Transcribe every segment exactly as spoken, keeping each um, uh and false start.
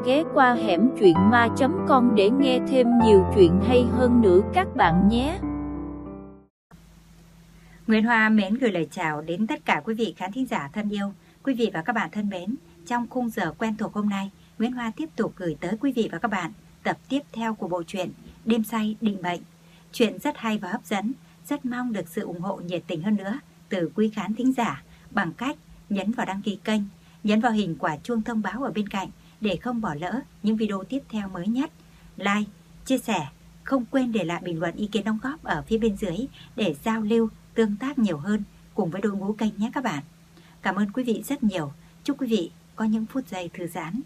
ghé qua hẻm truyện ma chấm com để nghe thêm nhiều chuyện hay hơn nữa các bạn nhé. Nguyễn Hoa mến gửi lời chào đến tất cả quý vị khán thính giả thân yêu. Quý vị và các bạn thân mến, trong khung giờ quen thuộc hôm nay, Nguyễn Hoa tiếp tục gửi tới quý vị và các bạn tập tiếp theo của bộ truyện Đêm say định mệnh. Chuyện rất hay và hấp dẫn, rất mong được sự ủng hộ nhiệt tình hơn nữa từ quý khán thính giả bằng cách nhấn vào đăng ký kênh, nhấn vào hình quả chuông thông báo ở bên cạnh để không bỏ lỡ những video tiếp theo mới nhất. Like, chia sẻ, không quên để lại bình luận ý kiến đóng góp ở phía bên dưới để giao lưu, tương tác nhiều hơn cùng với đội ngũ kênh nhé các bạn. Cảm ơn quý vị rất nhiều. Chúc quý vị có những phút giây thư giãn.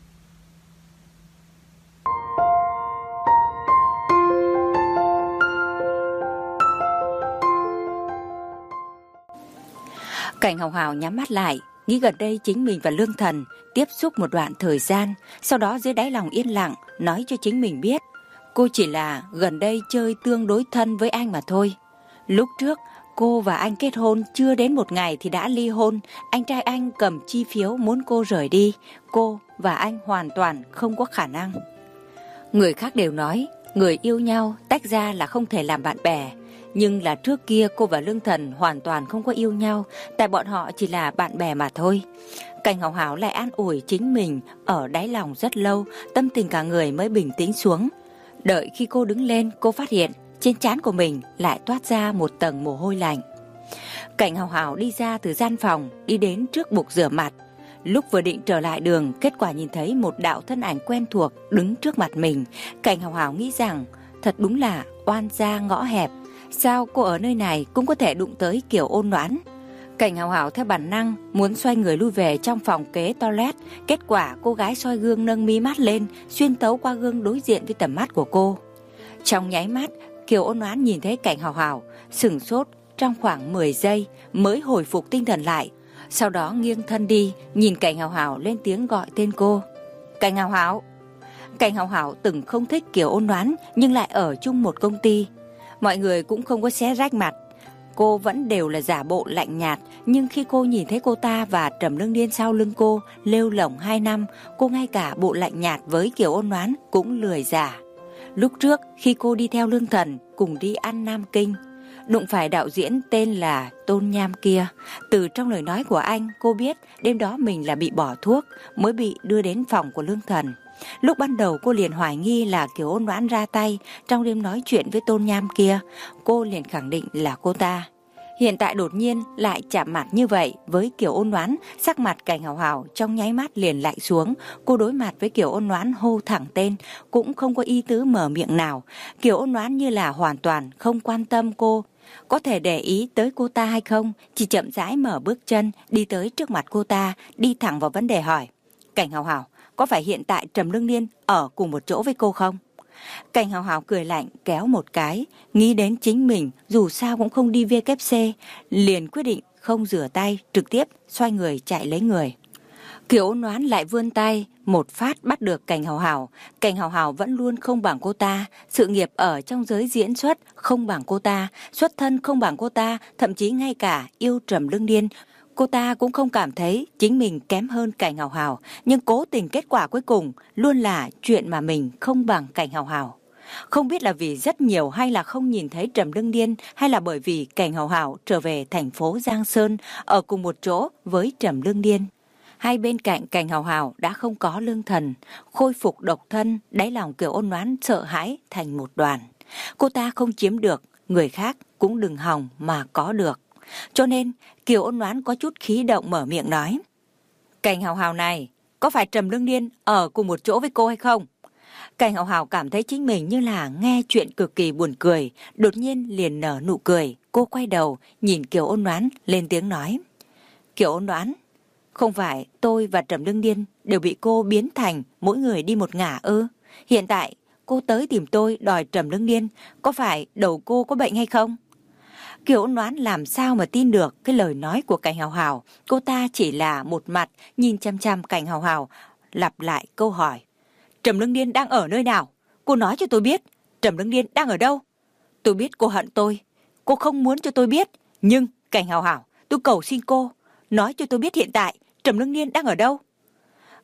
Cảnh Hồng Hào nhắm mắt lại, nghĩ gần đây chính mình và Lương Thần tiếp xúc một đoạn thời gian, sau đó dưới đáy lòng yên lặng nói cho chính mình biết cô chỉ là gần đây chơi tương đối thân với anh mà thôi. Lúc trước cô và anh kết hôn chưa đến một ngày thì đã ly hôn, anh trai anh cầm chi phiếu muốn cô rời đi, cô và anh hoàn toàn không có khả năng. Người khác đều nói người yêu nhau tách ra là không thể làm bạn bè, nhưng là trước kia cô và Lương Thần hoàn toàn không có yêu nhau, tại bọn họ chỉ là bạn bè mà thôi. Cảnh Hồng Hào lại an ủi chính mình ở đáy lòng rất lâu, tâm tình cả người mới bình tĩnh xuống. Đợi khi cô đứng lên, cô phát hiện trên trán của mình lại toát ra một tầng mồ hôi lạnh. Cảnh Hồng Hào đi ra từ gian phòng, đi đến trước bục rửa mặt. Lúc vừa định trở lại đường, kết quả nhìn thấy một đạo thân ảnh quen thuộc đứng trước mặt mình. Cảnh Hồng Hào nghĩ rằng thật đúng là oan gia ngõ hẹp. Sao cô ở nơi này cũng có thể đụng tới Kiều Ôn Noãn? Cảnh Hào Hào theo bản năng muốn xoay người lui về trong phòng kế toilet. Kết quả cô gái soi gương nâng mí mắt lên, xuyên tấu qua gương đối diện với tầm mắt của cô. Trong nháy mắt, Kiều Ôn Noãn nhìn thấy Cảnh Hào Hào, sửng sốt trong khoảng mười giây mới hồi phục tinh thần lại. Sau đó nghiêng thân đi, nhìn Cảnh Hào Hào lên tiếng gọi tên cô. Cảnh Hào Hào. Cảnh Hào Hào từng không thích Kiều Ôn Noãn nhưng lại ở chung một công ty. Mọi người cũng không có xé rách mặt. Cô vẫn đều là giả bộ lạnh nhạt, nhưng khi cô nhìn thấy cô ta và Trầm Lương Điên sau lưng cô lêu lổng hai năm, cô ngay cả bộ lạnh nhạt với Kiều Ôn Noãn cũng lười giả. Lúc trước khi cô đi theo Lương Thần cùng đi ăn Nam Kinh, đụng phải đạo diễn tên là Tôn Nham kia. Từ trong lời nói của anh, cô biết đêm đó mình là bị bỏ thuốc mới bị đưa đến phòng của Lương Thần. Lúc ban đầu cô liền hoài nghi là Kiều Ôn Noãn ra tay trong đêm nói chuyện với Tôn Nham kia. Cô liền khẳng định là cô ta. Hiện tại đột nhiên lại chạm mặt như vậy với Kiều Ôn Noãn, sắc mặt Cảnh Hào Hào trong nháy mắt liền lạnh xuống. Cô đối mặt với Kiều Ôn Noãn hô thẳng tên, cũng không có ý tứ mở miệng nào. Kiều Ôn Noãn như là hoàn toàn không quan tâm cô có thể để ý tới cô ta hay không, chỉ chậm rãi mở bước chân đi tới trước mặt cô ta, đi thẳng vào vấn đề hỏi. Cảnh Hào Hào, có phải hiện tại Trầm Lương Niên ở cùng một chỗ với cô không? Cảnh Hào Hào cười lạnh kéo một cái, nghĩ đến chính mình dù sao cũng không đi vê kép xê, liền quyết định không rửa tay, trực tiếp xoay người chạy lấy người. Kiều Ôn Noãn lại vươn tay, một phát bắt được Cảnh Hào Hào. Cảnh Hào Hào vẫn luôn không bằng cô ta, sự nghiệp ở trong giới diễn xuất không bằng cô ta, xuất thân không bằng cô ta, thậm chí ngay cả yêu Trầm Lương Niên, cô ta cũng không cảm thấy chính mình kém hơn Cảnh Hào Hào, nhưng cố tình kết quả cuối cùng luôn là chuyện mà mình không bằng Cảnh Hào Hào. Không biết là vì rất nhiều hay là không nhìn thấy Trầm Lương Niên, hay là bởi vì Cảnh Hào Hào trở về thành phố Giang Sơn ở cùng một chỗ với Trầm Lương Niên. Hay bên cạnh Cảnh Hào Hào đã không có Lương Thần, khôi phục độc thân, đáy lòng Kiều Ôn Noãn sợ hãi thành một đoàn. Cô ta không chiếm được, người khác cũng đừng hòng mà có được. Cho nên Kiều Ôn Noãn có chút khí động mở miệng nói. Cảnh Hào Hào này, có phải Trầm Lương Niên ở cùng một chỗ với cô hay không? Cảnh Hào Hào cảm thấy chính mình như là nghe chuyện cực kỳ buồn cười, đột nhiên liền nở nụ cười. Cô quay đầu nhìn Kiều Ôn Noãn lên tiếng nói. Kiều Ôn Noãn, không phải tôi và Trầm Lương Niên đều bị cô biến thành mỗi người đi một ngả ư? Hiện tại cô tới tìm tôi đòi Trầm Lương Niên, có phải đầu cô có bệnh hay không? Kiều Ôn Noãn làm sao mà tin được cái lời nói của Cảnh Hào Hào. Cô ta chỉ là một mặt nhìn chăm chăm Cảnh Hào Hào, lặp lại câu hỏi. Trầm Lương Niên đang ở nơi nào? Cô nói cho tôi biết, Trầm Lương Niên đang ở đâu? Tôi biết cô hận tôi, cô không muốn cho tôi biết, nhưng Cảnh Hào Hào, tôi cầu xin cô, nói cho tôi biết hiện tại Trầm Lương Niên đang ở đâu?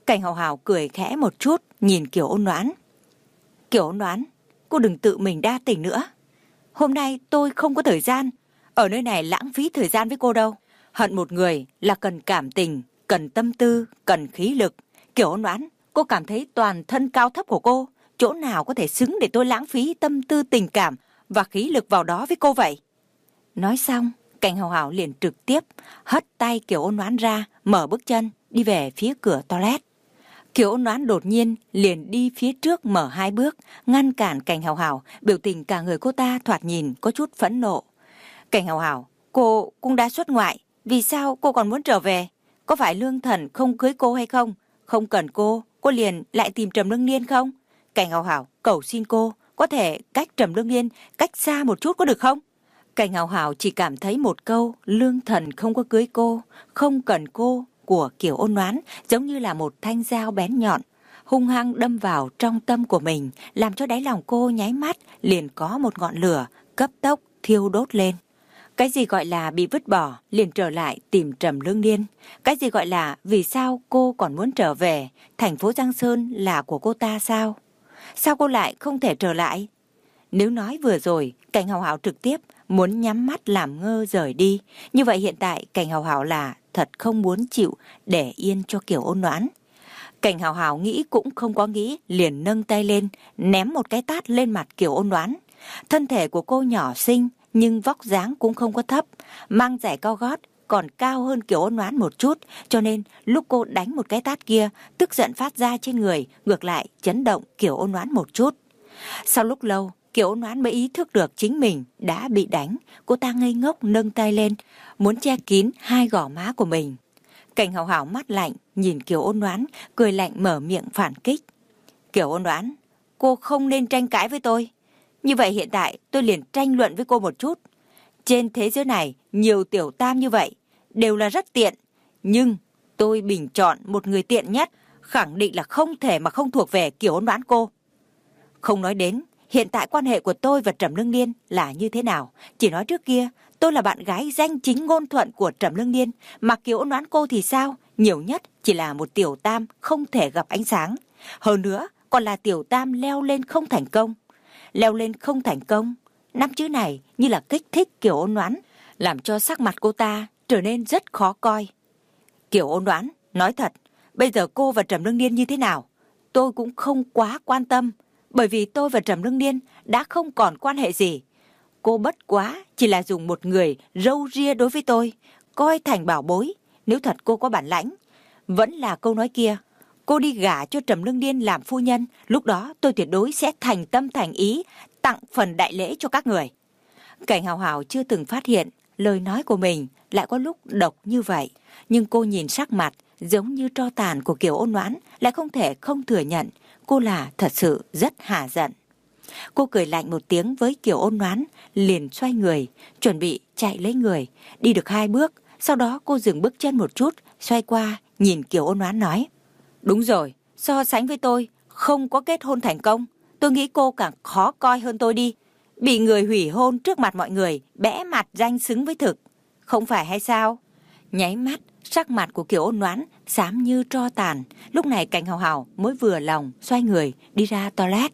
Cảnh Hào Hào cười khẽ một chút, nhìn Kiều Ôn Noãn. Kiều Ôn Noãn, cô đừng tự mình đa tình nữa. Hôm nay tôi không có thời gian ở nơi này lãng phí thời gian với cô đâu. Hận một người là cần cảm tình, cần tâm tư, cần khí lực. Kiều Ôn Noãn, cô cảm thấy toàn thân cao thấp của cô, chỗ nào có thể xứng để tôi lãng phí tâm tư tình cảm và khí lực vào đó với cô vậy? Nói xong, Cảnh Hào Hào liền trực tiếp hất tay Kiều Ôn Noãn ra, mở bước chân đi về phía cửa toilet. Kiều Ôn Noãn đột nhiên liền đi phía trước mở hai bước, ngăn cản Cảnh Hào Hào, biểu tình cả người cô ta thoạt nhìn có chút phẫn nộ. Cảnh Hào Hào, cô cũng đã xuất ngoại, vì sao cô còn muốn trở về? Có phải Lương Thần không cưới cô hay không? Không cần cô, cô liền lại tìm Trầm Lương Niên không? Cảnh Hào Hào, cầu xin cô, có thể cách Trầm Lương Niên cách xa một chút có được không? Cảnh Hào Hào chỉ cảm thấy một câu Lương Thần không có cưới cô, không cần cô của Kiều Ôn Noãn giống như là một thanh dao bén nhọn, hung hăng đâm vào trong tâm của mình, làm cho đáy lòng cô nháy mắt liền có một ngọn lửa cấp tốc thiêu đốt lên. Cái gì gọi là bị vứt bỏ liền trở lại tìm Trầm Lương Niên? Cái gì gọi là vì sao cô còn muốn trở về? Thành phố Giang Sơn là của cô ta sao? Sao cô lại không thể trở lại? Nếu nói vừa rồi Cảnh Hào Hào trực tiếp muốn nhắm mắt làm ngơ rời đi, như vậy hiện tại Cảnh Hào Hào là thật không muốn chịu để yên cho Kiều Ôn Noãn. Cảnh Hào Hào nghĩ cũng không có nghĩ, liền nâng tay lên ném một cái tát lên mặt Kiều Ôn Noãn. Thân thể của cô nhỏ xinh nhưng vóc dáng cũng không có thấp, mang giày cao gót còn cao hơn Kiều Ôn Noãn một chút, cho nên lúc cô đánh một cái tát kia, tức giận phát ra trên người ngược lại chấn động Kiều Ôn Noãn một chút. Sau lúc lâu, Kiều Ôn Noãn mới ý thức được chính mình đã bị đánh. Cô ta ngây ngốc nâng tay lên, muốn che kín hai gò má của mình. Cảnh Hào Hào mắt lạnh, nhìn Kiều Ôn Noãn, cười lạnh mở miệng phản kích. Kiều Ôn Noãn, cô không nên tranh cãi với tôi. Như vậy hiện tại tôi liền tranh luận với cô một chút. Trên thế giới này, nhiều tiểu tam như vậy, đều là rất tiện. Nhưng tôi bình chọn một người tiện nhất, khẳng định là không thể mà không thuộc về Kiều Ôn Noãn cô. Không nói đến hiện tại quan hệ của tôi và Trầm Lương Niên là như thế nào, chỉ nói trước kia tôi là bạn gái danh chính ngôn thuận của Trầm Lương Niên, mà Kiều Ôn Noãn cô thì sao? Nhiều nhất chỉ là một tiểu tam không thể gặp ánh sáng. Hơn nữa còn là tiểu tam leo lên không thành công. Leo lên không thành công, năm chữ này như là kích thích Kiều Ôn Noãn, làm cho sắc mặt cô ta trở nên rất khó coi. Kiều Ôn Noãn, nói thật, bây giờ cô và Trầm Lương Niên như thế nào, tôi cũng không quá quan tâm, bởi vì tôi và Trầm Lương Niên đã không còn quan hệ gì. Cô bất quá chỉ là dùng một người râu ria đối với tôi, coi thành bảo bối. Nếu thật cô có bản lãnh, vẫn là câu nói kia, cô đi gả cho Trầm Lương Niên làm phu nhân, lúc đó tôi tuyệt đối sẽ thành tâm thành ý tặng phần đại lễ cho các người. Cảnh Hào Hào chưa từng phát hiện lời nói của mình lại có lúc độc như vậy, nhưng cô nhìn sắc mặt giống như tro tàn của Kiều Ôn Noãn, lại không thể không thừa nhận cô là thật sự rất hả giận. Cô cười lạnh một tiếng với Kiều Ôn Noãn, liền xoay người, chuẩn bị chạy lấy người. Đi được hai bước, sau đó cô dừng bước chân một chút, xoay qua, nhìn Kiều Ôn Noãn nói. Đúng rồi, so sánh với tôi, không có kết hôn thành công, tôi nghĩ cô càng khó coi hơn tôi đi. Bị người hủy hôn trước mặt mọi người, bẽ mặt danh xứng với thực. Không phải hay sao? Nháy mắt, sắc mặt của Kiều Ôn Noãn xám như tro tàn. Lúc này Cảnh Hào Hào mới vừa lòng, xoay người, đi ra toilet.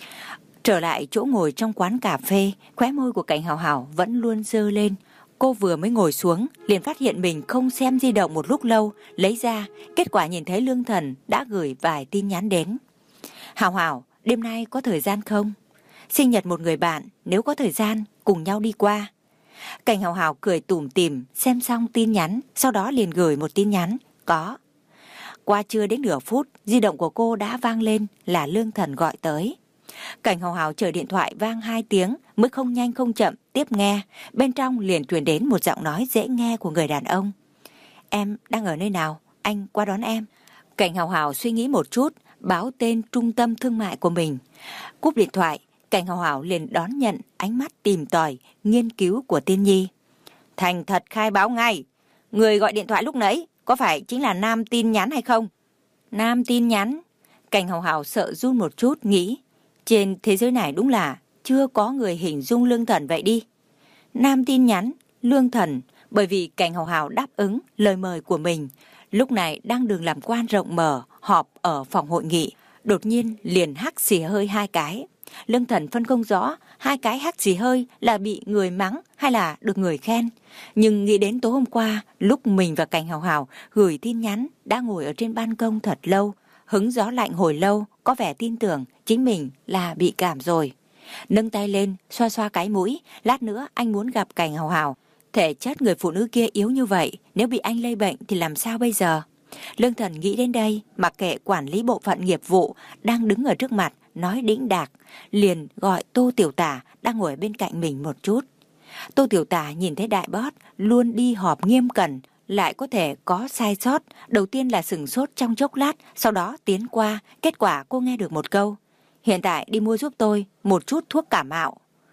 Trở lại chỗ ngồi trong quán cà phê, khóe môi của Cảnh Hào Hào vẫn luôn dơ lên. Cô vừa mới ngồi xuống, liền phát hiện mình không xem di động một lúc lâu, lấy ra, kết quả nhìn thấy Lương Thần đã gửi vài tin nhắn đến. Hào Hào, đêm nay có thời gian không? Sinh nhật một người bạn, nếu có thời gian, cùng nhau đi qua. Cảnh Hào Hào cười tủm tỉm, xem xong tin nhắn, sau đó liền gửi một tin nhắn, có. Qua chưa đến nửa phút, di động của cô đã vang lên là Lương Thần gọi tới. Cảnh Hào Hào chờ điện thoại vang hai tiếng mới không nhanh không chậm tiếp nghe, bên trong liền truyền đến một giọng nói dễ nghe của người đàn ông. Em đang ở nơi nào? Anh qua đón em. Cảnh Hào Hào suy nghĩ một chút, báo tên trung tâm thương mại của mình. Cúp điện thoại, Cảnh Hào Hào liền đón nhận ánh mắt tìm tòi, nghiên cứu của Tiên Nhi. Thành thật khai báo ngay, người gọi điện thoại lúc nãy có phải chính là Nam tin nhắn hay không? Nam tin nhắn? Cảnh Hào Hào sợ run một chút, nghĩ trên thế giới này đúng là chưa có người hình dung Lương Thần vậy đi. Nam tin nhắn, Lương Thần, bởi vì Cảnh Hào Hào đáp ứng lời mời của mình, lúc này đang đường làm quan rộng mở, họp ở phòng hội nghị, đột nhiên liền hắt xì hơi hai cái. Lương Thần phân không rõ hai cái hắt xì hơi là bị người mắng hay là được người khen. Nhưng nghĩ đến tối hôm qua, lúc mình và Cảnh Hào Hào gửi tin nhắn đã ngồi ở trên ban công thật lâu, hứng gió lạnh hồi lâu, có vẻ tin tưởng chính mình là bị cảm rồi. Nâng tay lên, xoa xoa cái mũi, lát nữa anh muốn gặp Cảnh Hào Hào. Thể chất người phụ nữ kia yếu như vậy, nếu bị anh lây bệnh thì làm sao bây giờ? Lương Thần nghĩ đến đây, mặc kệ quản lý bộ phận nghiệp vụ đang đứng ở trước mặt, nói đĩnh đạc, liền gọi Tô Tiểu Tả đang ngồi bên cạnh mình một chút. Tô Tiểu Tả nhìn thấy đại boss luôn đi họp nghiêm cẩn, lại có thể có sai sót, đầu tiên là sửng sốt trong chốc lát, sau đó tiến qua, kết quả cô nghe được một câu: hiện tại đi mua giúp tôi một chút thuốc cảm mạo.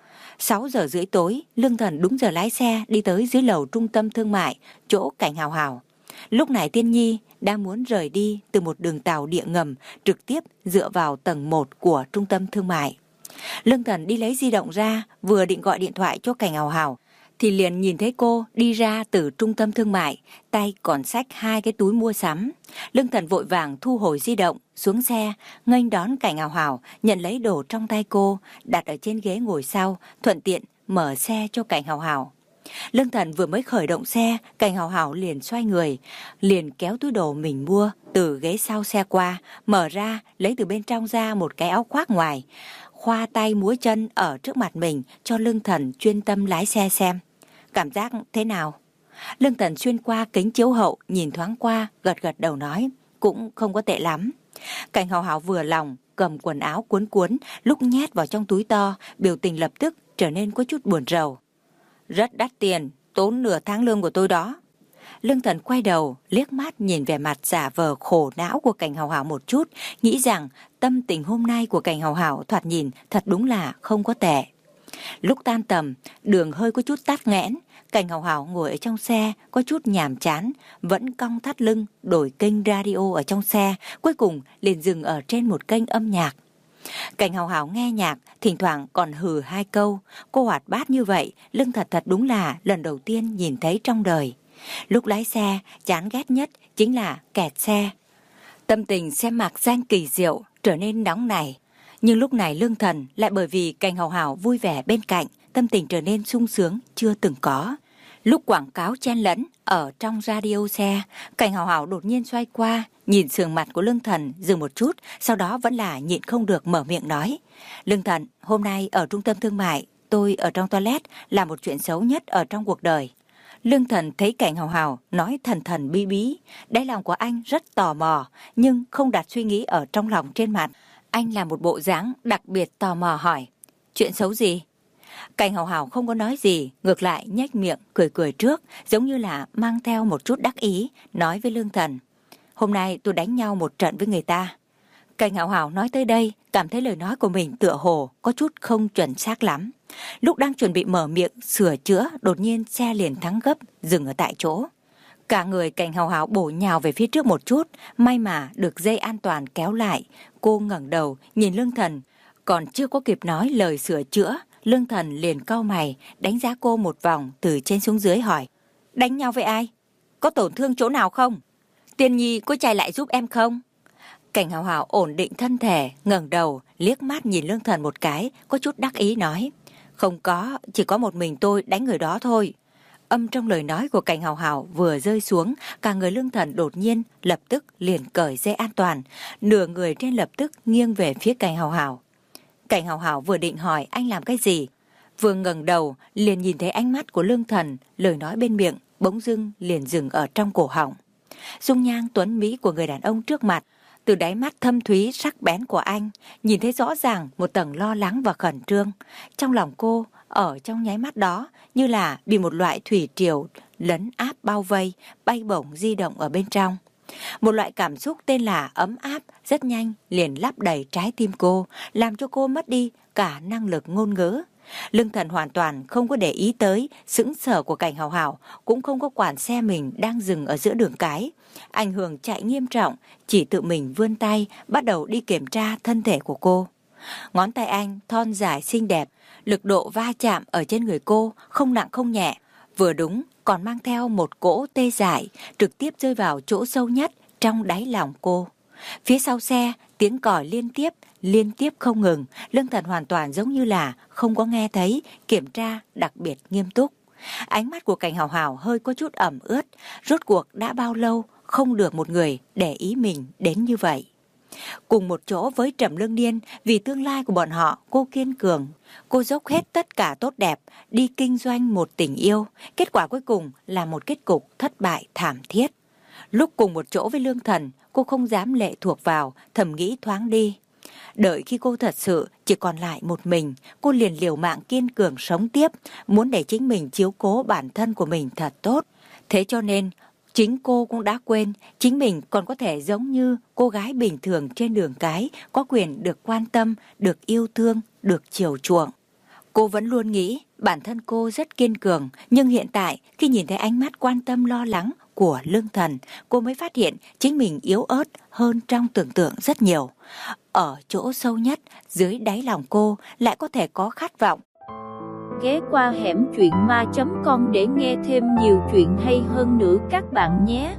Sáu giờ rưỡi tối, Lương Thần đúng giờ lái xe đi tới dưới lầu trung tâm thương mại, chỗ Cảnh Hào Hào. Lúc này Tiên Nhi đang muốn rời đi từ một đường tàu địa ngầm trực tiếp dựa vào tầng một của trung tâm thương mại. Lương Thần đi lấy di động ra, vừa định gọi điện thoại cho Cảnh Hào Hào thì liền nhìn thấy cô đi ra từ trung tâm thương mại, tay còn xách hai cái túi mua sắm. Lương Thần vội vàng thu hồi di động, xuống xe, nghênh đón Cảnh Hào Hào, nhận lấy đồ trong tay cô, đặt ở trên ghế ngồi sau, thuận tiện mở xe cho Cảnh Hào Hào. Lương Thần vừa mới khởi động xe, Cảnh Hào Hào liền xoay người, liền kéo túi đồ mình mua từ ghế sau xe qua, mở ra, lấy từ bên trong ra một cái áo khoác ngoài, khoa tay múa chân ở trước mặt mình cho Lương Thần chuyên tâm lái xe xem. Cảm giác thế nào? Lương Thần xuyên qua kính chiếu hậu, nhìn thoáng qua, gật gật đầu nói, cũng không có tệ lắm. Cảnh Hào Hào vừa lòng, cầm quần áo cuốn cuốn, lúc nhét vào trong túi to, biểu tình lập tức trở nên có chút buồn rầu. Rất đắt tiền, tốn nửa tháng lương của tôi đó. Lương Thần quay đầu, liếc mắt nhìn vẻ mặt giả vờ khổ não của Cảnh Hào Hào một chút, nghĩ rằng tâm tình hôm nay của Cảnh Hào Hào thoạt nhìn thật đúng là không có tệ. Lúc tan tầm, đường hơi có chút tắc nghẽn, Cảnh Hào Hào ngồi ở trong xe có chút nhàm chán, vẫn cong thắt lưng đổi kênh radio ở trong xe, cuối cùng liền dừng ở trên một kênh âm nhạc. Cảnh Hào Hào nghe nhạc, thỉnh thoảng còn hừ hai câu. Cô hoạt bát như vậy, Lương Thật thật đúng là lần đầu tiên nhìn thấy trong đời. Lúc lái xe, chán ghét nhất chính là kẹt xe. Tâm tình xem mạc danh kỳ diệu, trở nên nóng nảy. Nhưng lúc này Lương Thần lại bởi vì Cảnh Hào Hào vui vẻ bên cạnh, tâm tình trở nên sung sướng chưa từng có. Lúc quảng cáo chen lẫn ở trong radio xe, Cảnh Hào Hào đột nhiên xoay qua, nhìn sườn mặt của Lương Thần dừng một chút, sau đó vẫn là nhịn không được mở miệng nói. Lương Thần, hôm nay ở trung tâm thương mại, tôi ở trong toilet là một chuyện xấu nhất ở trong cuộc đời. Lương Thần thấy Cảnh Hào Hào nói thần thần bí bí, đáy lòng của anh rất tò mò, nhưng không đặt suy nghĩ ở trong lòng trên mặt. Anh là một bộ dáng đặc biệt tò mò hỏi, chuyện xấu gì? Cảnh Hào Hào không có nói gì, ngược lại nhếch miệng cười cười trước, giống như là mang theo một chút đắc ý, nói với Lương Thần. Hôm nay tôi đánh nhau một trận với người ta. Cảnh Hào Hào nói tới đây, cảm thấy lời nói của mình tựa hồ có chút không chuẩn xác lắm. Lúc đang chuẩn bị mở miệng sửa chữa, đột nhiên xe liền thắng gấp, dừng ở tại chỗ. Cả người Cảnh Hào Hào bổ nhào về phía trước một chút, may mà được dây an toàn kéo lại. Cô ngẩng đầu nhìn Lương Thần, còn chưa có kịp nói lời sửa chữa, Lương Thần liền cau mày, đánh giá cô một vòng từ trên xuống dưới hỏi. Đánh nhau với ai? Có tổn thương chỗ nào không? Tiên Nhi có chạy lại giúp em không? Cảnh Hào Hào ổn định thân thể, ngẩng đầu, liếc mắt nhìn Lương Thần một cái, có chút đắc ý nói. Không có, chỉ có một mình tôi đánh người đó thôi. Âm trong lời nói của Cảnh Hào Hào vừa rơi xuống, cả người Lương Thần đột nhiên lập tức liền cởi dây an toàn, nửa người trên lập tức nghiêng về phía Cảnh Hào Hào. Cảnh Hào Hào vừa định hỏi anh làm cái gì, vừa ngẩng đầu liền nhìn thấy ánh mắt của Lương Thần, lời nói bên miệng bỗng dưng liền dừng ở trong cổ họng. Dung nhan tuấn mỹ của người đàn ông trước mặt, từ đáy mắt thâm thúy sắc bén của anh, nhìn thấy rõ ràng một tầng lo lắng và khẩn trương. Trong lòng cô, ở trong nháy mắt đó, như là bị một loại thủy triều lấn áp bao vây, bay bổng di động ở bên trong. Một loại cảm xúc tên là ấm áp rất nhanh liền lấp đầy trái tim cô, làm cho cô mất đi cả năng lực ngôn ngữ. Lương Thần hoàn toàn không có để ý tới sững sờ của Cảnh Hào Hào, cũng không có quản xe mình đang dừng ở giữa đường cái. Ảnh hưởng chạy nghiêm trọng, chỉ tự mình vươn tay bắt đầu đi kiểm tra thân thể của cô. Ngón tay anh thon dài xinh đẹp, lực độ va chạm ở trên người cô không nặng không nhẹ, vừa đúng còn mang theo một cỗ tê dại, trực tiếp rơi vào chỗ sâu nhất trong đáy lòng cô. Phía sau xe, tiếng còi liên tiếp, liên tiếp không ngừng. Lương Thần hoàn toàn giống như là không có nghe thấy, kiểm tra đặc biệt nghiêm túc. Ánh mắt của Cảnh Hào Hào hơi có chút ẩm ướt. Rốt cuộc đã bao lâu không được một người để ý mình đến như vậy. Cùng một chỗ với Trầm Lương Niên, vì tương lai của bọn họ, cô kiên cường. Cô dốc hết tất cả tốt đẹp, đi kinh doanh một tình yêu. Kết quả cuối cùng là một kết cục thất bại thảm thiết. Lúc cùng một chỗ với Lương Thần, cô không dám lệ thuộc vào, thầm nghĩ thoáng đi. Đợi khi cô thật sự chỉ còn lại một mình, cô liền liều mạng kiên cường sống tiếp, muốn để chính mình chiếu cố bản thân của mình thật tốt. Thế cho nên, chính cô cũng đã quên, chính mình còn có thể giống như cô gái bình thường trên đường cái, có quyền được quan tâm, được yêu thương, được chiều chuộng. Cô vẫn luôn nghĩ bản thân cô rất kiên cường, nhưng hiện tại khi nhìn thấy ánh mắt quan tâm lo lắng của Lương Thần, cô mới phát hiện chính mình yếu ớt hơn trong tưởng tượng rất nhiều. Ở chỗ sâu nhất, dưới đáy lòng cô lại có thể có khát vọng. Ghé qua hẻm truyện ma chấm com để nghe thêm nhiều chuyện hay hơn nữa các bạn nhé.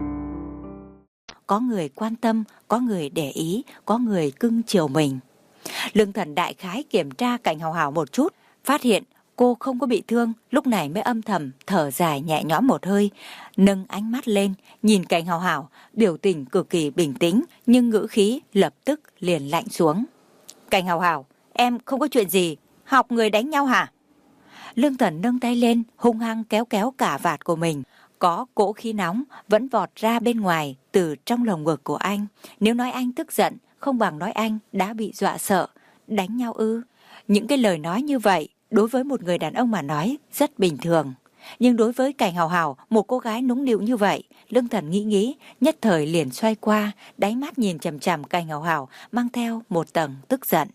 Có người quan tâm, có người để ý, có người cưng chiều mình. Lương Thần đại khái kiểm tra Cảnh Hào Hào một chút, phát hiện cô không có bị thương, lúc này mới âm thầm thở dài nhẹ nhõm một hơi, nâng ánh mắt lên, nhìn Cảnh Hào Hào, biểu tình cực kỳ bình tĩnh, nhưng ngữ khí lập tức liền lạnh xuống. Cảnh Hào Hào, em không có chuyện gì, học người đánh nhau hả? Lương Thần nâng tay lên, hung hăng kéo kéo cả vạt của mình. Có cỗ khí nóng vẫn vọt ra bên ngoài từ trong lồng ngực của anh. Nếu nói anh tức giận, không bằng nói anh đã bị dọa sợ. Đánh nhau ư? Những cái lời nói như vậy, đối với một người đàn ông mà nói, rất bình thường. Nhưng đối với Cảnh Hào Hào, một cô gái nũng nịu như vậy, Lương Thần nghĩ nghĩ, nhất thời liền xoay qua, đáy mắt nhìn chằm chằm Cảnh Hào Hào, mang theo một tầng tức giận.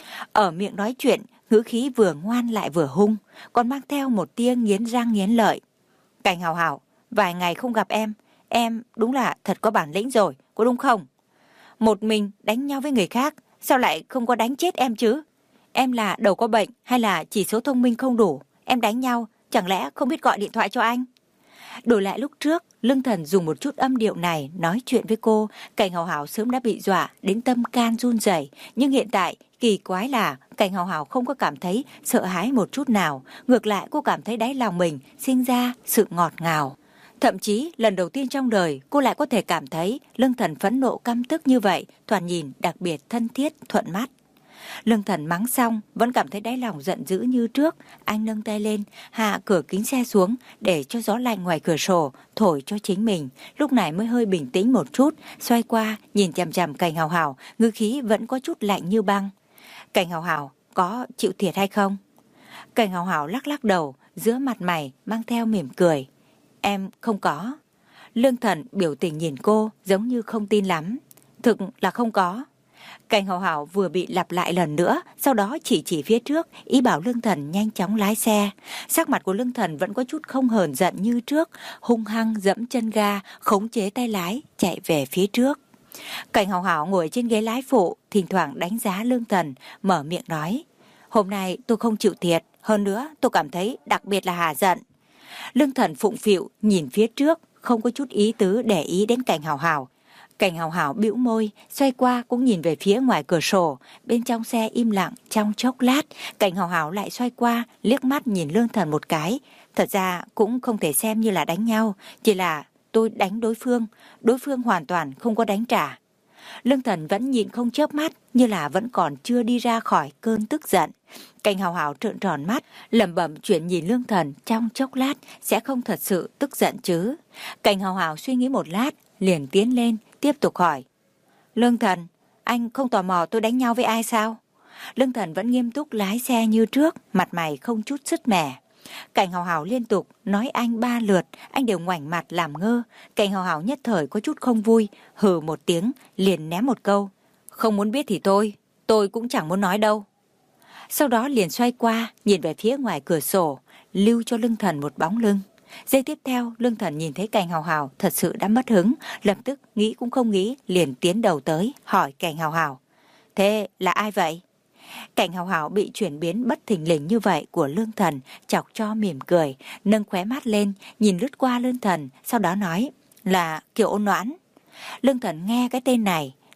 Ở miệng nói chuyện, ngữ khí vừa ngoan lại vừa hung, còn mang theo một tia nghiến răng nghiến lợi. Cảnh Hào Hào, vài ngày không gặp em, em đúng là thật có bản lĩnh rồi, có đúng không? Một mình đánh nhau với người khác, sao lại không có đánh chết em chứ? Em là đầu có bệnh hay là chỉ số thông minh không đủ? Em đánh nhau, chẳng lẽ không biết gọi điện thoại cho anh? Đổi lại lúc trước, Lương Thần dùng một chút âm điệu này nói chuyện với cô, Cảnh Hào Hào sớm đã bị dọa đến tâm can run rẩy, nhưng hiện tại kỳ quái là Cảnh Hào Hào không có cảm thấy sợ hãi một chút nào, ngược lại cô cảm thấy đáy lòng mình sinh ra sự ngọt ngào. Thậm chí lần đầu tiên trong đời cô lại có thể cảm thấy Lương Thần phẫn nộ căm tức như vậy, thoạt nhìn đặc biệt thân thiết, thuận mắt. Lương Thần mắng xong vẫn cảm thấy đáy lòng giận dữ như trước, anh nâng tay lên, hạ cửa kính xe xuống để cho gió lạnh ngoài cửa sổ thổi cho chính mình, lúc này mới hơi bình tĩnh một chút, xoay qua nhìn chằm chằm Cảnh Hào Hào, ngữ khí vẫn có chút lạnh như băng. Cảnh Hào Hào, có chịu thiệt hay không? Cảnh Hào Hào lắc lắc đầu, giữa mặt mày mang theo mỉm cười. Em không có. Lương Thần biểu tình nhìn cô giống như không tin lắm. Thực là không có. Cảnh Hào Hào vừa bị lặp lại lần nữa, sau đó chỉ chỉ phía trước, ý bảo Lương Thần nhanh chóng lái xe. Sắc mặt của Lương Thần vẫn có chút không hờn giận như trước, hung hăng dẫm chân ga, khống chế tay lái, chạy về phía trước. Cảnh Hào Hào ngồi trên ghế lái phụ, thỉnh thoảng đánh giá Lương Thần, mở miệng nói. Hôm nay tôi không chịu thiệt, hơn nữa tôi cảm thấy đặc biệt là hả giận. Lương Thần phụng phịu nhìn phía trước, không có chút ý tứ để ý đến Cảnh Hào Hào. Cảnh Hào Hào bĩu môi, xoay qua cũng nhìn về phía ngoài cửa sổ, bên trong xe im lặng trong chốc lát, Cảnh Hào Hào lại xoay qua, liếc mắt nhìn Lương Thần một cái. Thật ra cũng không thể xem như là đánh nhau, chỉ là tôi đánh đối phương, đối phương hoàn toàn không có đánh trả. Lương Thần vẫn nhìn không chớp mắt, như là vẫn còn chưa đi ra khỏi cơn tức giận. Cảnh Hào Hào trợn tròn mắt, lẩm bẩm chuyện nhìn Lương Thần trong chốc lát sẽ không thật sự tức giận chứ. Cảnh Hào Hào suy nghĩ một lát, liền tiến lên, tiếp tục hỏi. Lương Thần, anh không tò mò tôi đánh nhau với ai sao? Lương Thần vẫn nghiêm túc lái xe như trước, mặt mày không chút sứt mẻ. Cảnh Hào Hào liên tục nói anh ba lượt, anh đều ngoảnh mặt làm ngơ. Cảnh Hào Hào nhất thời có chút không vui, hừ một tiếng, liền ném một câu. Không muốn biết thì thôi, tôi cũng chẳng muốn nói đâu. Sau đó liền xoay qua, nhìn về phía ngoài cửa sổ, lưu cho Lương Thần một bóng lưng. Giây tiếp theo, Lương Thần nhìn thấy Cảnh Hào Hào thật sự đã mất hứng, lập tức nghĩ cũng không nghĩ, liền tiến đầu tới, hỏi Cảnh Hào Hào. Thế là ai vậy? Cảnh Hào Hào bị chuyển biến bất thình lình như vậy của Lương Thần chọc cho mỉm cười, nâng khóe mắt lên, nhìn lướt qua Lương Thần, sau đó nói là Kiều Ôn Noãn. Lương Thần nghe cái tên này,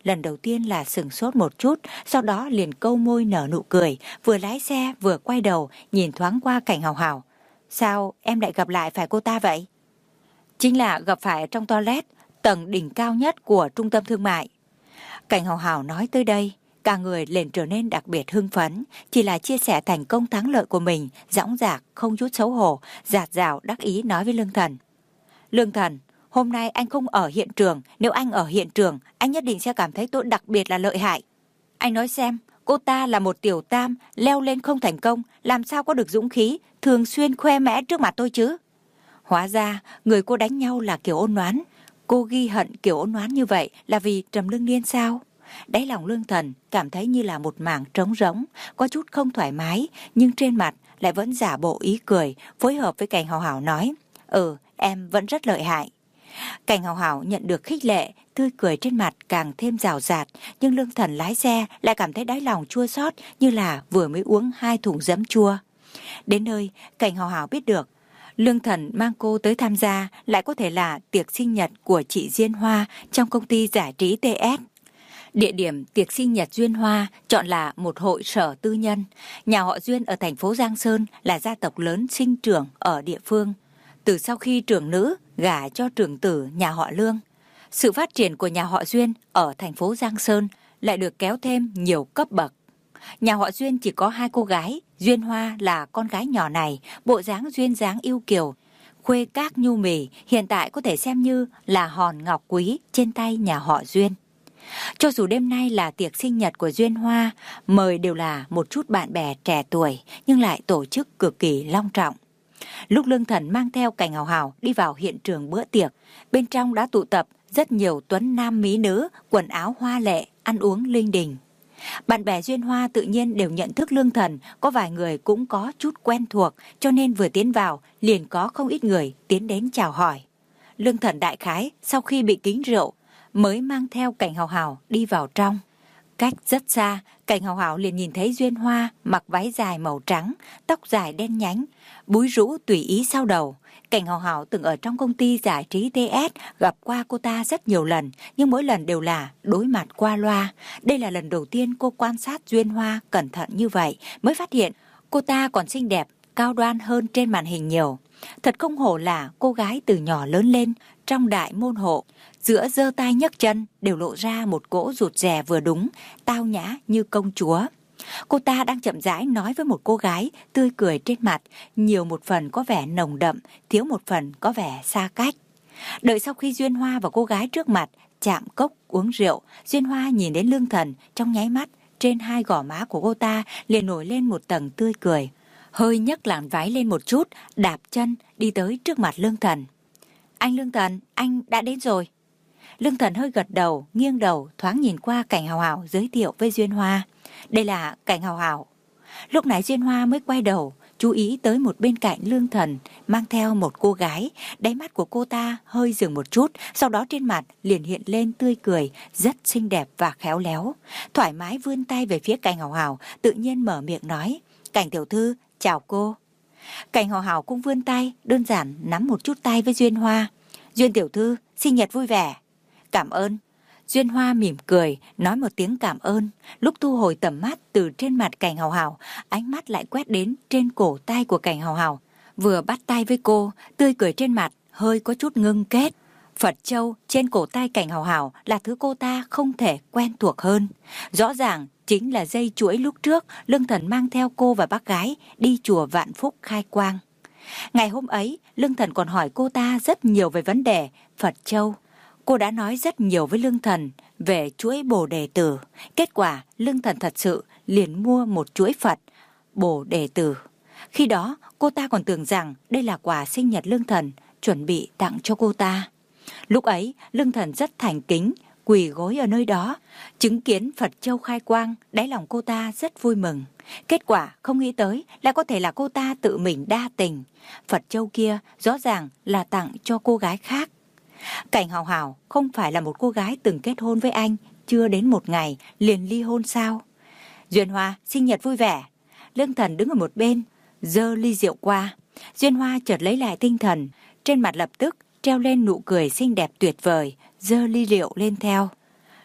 lần đầu tiên là sửng sốt một chút, sau đó liền câu môi nở nụ cười, vừa lái xe vừa quay đầu nhìn thoáng qua Cảnh Hào Hào. Sao em lại gặp lại phải cô ta vậy? Chính là gặp phải trong toilet, tầng đỉnh cao nhất của trung tâm thương mại. Cảnh Hào Hào nói tới đây, cả người liền trở nên đặc biệt hưng phấn, chỉ là chia sẻ thành công thắng lợi của mình, dõng dạc, không chút xấu hổ, dạt dào đắc ý nói với Lương Thần. Lương Thần, hôm nay anh không ở hiện trường, nếu anh ở hiện trường, anh nhất định sẽ cảm thấy tôi đặc biệt là lợi hại. Anh nói xem, cô ta là một tiểu tam, leo lên không thành công, làm sao có được dũng khí, thường xuyên khoe mẽ trước mặt tôi chứ? Hóa ra, người cô đánh nhau là Kiều Ôn Noán. Cô ghi hận Kiều Ôn Noán như vậy là vì Trầm Lương Niên sao? Đáy lòng Lương Thần cảm thấy như là một mảng trống rỗng, có chút không thoải mái, nhưng trên mặt lại vẫn giả bộ ý cười, phối hợp với Cảnh Hào Hào nói, ừ, em vẫn rất lợi hại. Cảnh Hào Hào nhận được khích lệ, tươi cười trên mặt càng thêm rào rạt, nhưng Lương Thần lái xe lại cảm thấy đáy lòng chua xót như là vừa mới uống hai thùng giấm chua. Đến nơi, Cảnh Hào Hào biết được, Lương Thần mang cô tới tham gia lại có thể là tiệc sinh nhật của chị Duyên Hoa trong công ty giải trí tê ét. Địa điểm tiệc sinh nhật Duyên Hoa chọn là một hội sở tư nhân. Nhà họ Duyên ở thành phố Giang Sơn là gia tộc lớn sinh trưởng ở địa phương. Từ sau khi trưởng nữ gả cho trưởng tử nhà họ Lương, sự phát triển của nhà họ Duyên ở thành phố Giang Sơn lại được kéo thêm nhiều cấp bậc. Nhà họ Duyên chỉ có hai cô gái, Duyên Hoa là con gái nhỏ này, bộ dáng duyên dáng yêu kiều, khuê các nhu mì, hiện tại có thể xem như là hòn ngọc quý trên tay nhà họ Duyên. Cho dù đêm nay là tiệc sinh nhật của Duyên Hoa, mời đều là một chút bạn bè trẻ tuổi, nhưng lại tổ chức cực kỳ long trọng. Lúc Lương Thần mang theo Cảnh Hào Hào đi vào hiện trường bữa tiệc, bên trong đã tụ tập rất nhiều tuấn nam mỹ nữ, quần áo hoa lệ, ăn uống linh đình. Bạn bè Duyên Hoa tự nhiên đều nhận thức Lương Thần, có vài người cũng có chút quen thuộc, cho nên vừa tiến vào liền có không ít người tiến đến chào hỏi. Lương Thần đại khái sau khi bị kính rượu mới mang theo Cảnh Hào Hào đi vào trong. Cách rất xa, Cảnh Hào Hào liền nhìn thấy Duyên Hoa mặc váy dài màu trắng, tóc dài đen nhánh, búi rũ tùy ý sau đầu. Cảnh Hào Hào từng ở trong công ty giải trí tê ét gặp qua cô ta rất nhiều lần, nhưng mỗi lần đều là đối mặt qua loa. Đây là lần đầu tiên cô quan sát Duyên Hoa cẩn thận như vậy, mới phát hiện cô ta còn xinh đẹp, cao đoan hơn trên màn hình nhiều. Thật không hổ là cô gái từ nhỏ lớn lên trong đại môn hộ, giữa giơ tay nhấc chân đều lộ ra một cỗ rụt rè vừa đúng, tao nhã như công chúa. Cô ta đang chậm rãi nói với một cô gái, tươi cười trên mặt, nhiều một phần có vẻ nồng đậm, thiếu một phần có vẻ xa cách. Đợi sau khi Duyên Hoa và cô gái trước mặt chạm cốc uống rượu, Duyên Hoa nhìn đến Lương Thần, trong nháy mắt, trên hai gò má của cô ta liền nổi lên một tầng tươi cười. Hơi nhấc làn váy lên một chút, đạp chân đi tới trước mặt Lương Thần. Anh Lương Thần, anh đã đến rồi. Lương Thần hơi gật đầu, nghiêng đầu, thoáng nhìn qua Cảnh Hào Hào giới thiệu với Duyên Hoa. Đây là Cảnh Hào Hào. Lúc nãy Duyên Hoa mới quay đầu, chú ý tới một bên cạnh Lương Thần, mang theo một cô gái. Đáy mắt của cô ta hơi dừng một chút, sau đó trên mặt liền hiện lên tươi cười, rất xinh đẹp và khéo léo. Thoải mái vươn tay về phía Cảnh Hào Hào, tự nhiên mở miệng nói, Cảnh tiểu thư, chào cô. Cảnh Hào Hào cũng vươn tay, đơn giản nắm một chút tay với Duyên Hoa. Duyên tiểu thư, sinh nhật vui vẻ. Cảm ơn. Duyên Hoa mỉm cười, nói một tiếng cảm ơn. Lúc thu hồi tầm mắt từ trên mặt Cảnh Hào Hào, ánh mắt lại quét đến trên cổ tay của Cảnh Hào Hào. Vừa bắt tay với cô, tươi cười trên mặt, hơi có chút ngưng kết. Phật châu trên cổ tay Cảnh Hào Hào là thứ cô ta không thể quen thuộc hơn. Rõ ràng chính là dây chuỗi lúc trước Lương Thần mang theo cô và bác gái đi chùa Vạn Phúc khai quang. Ngày hôm ấy, Lương Thần còn hỏi cô ta rất nhiều về vấn đề Phật châu. Cô đã nói rất nhiều với Lương Thần về chuỗi Bồ Đề Tử. Kết quả Lương Thần thật sự liền mua một chuỗi Phật Bồ Đề Tử. Khi đó cô ta còn tưởng rằng đây là quà sinh nhật Lương Thần chuẩn bị tặng cho cô ta. Lúc ấy Lương Thần rất thành kính, quỳ gối ở nơi đó, chứng kiến Phật châu khai quang, đáy lòng cô ta rất vui mừng. Kết quả không nghĩ tới là có thể là cô ta tự mình đa tình. Phật châu kia rõ ràng là tặng cho cô gái khác. Cảnh Hào Hào không phải là một cô gái từng kết hôn với anh, chưa đến một ngày liền ly hôn sao? Duyên Hoa, sinh nhật vui vẻ. Lương Thần đứng ở một bên, giơ ly rượu qua. Duyên Hoa chợt lấy lại tinh thần, trên mặt lập tức treo lên nụ cười xinh đẹp tuyệt vời, giơ ly rượu lên theo.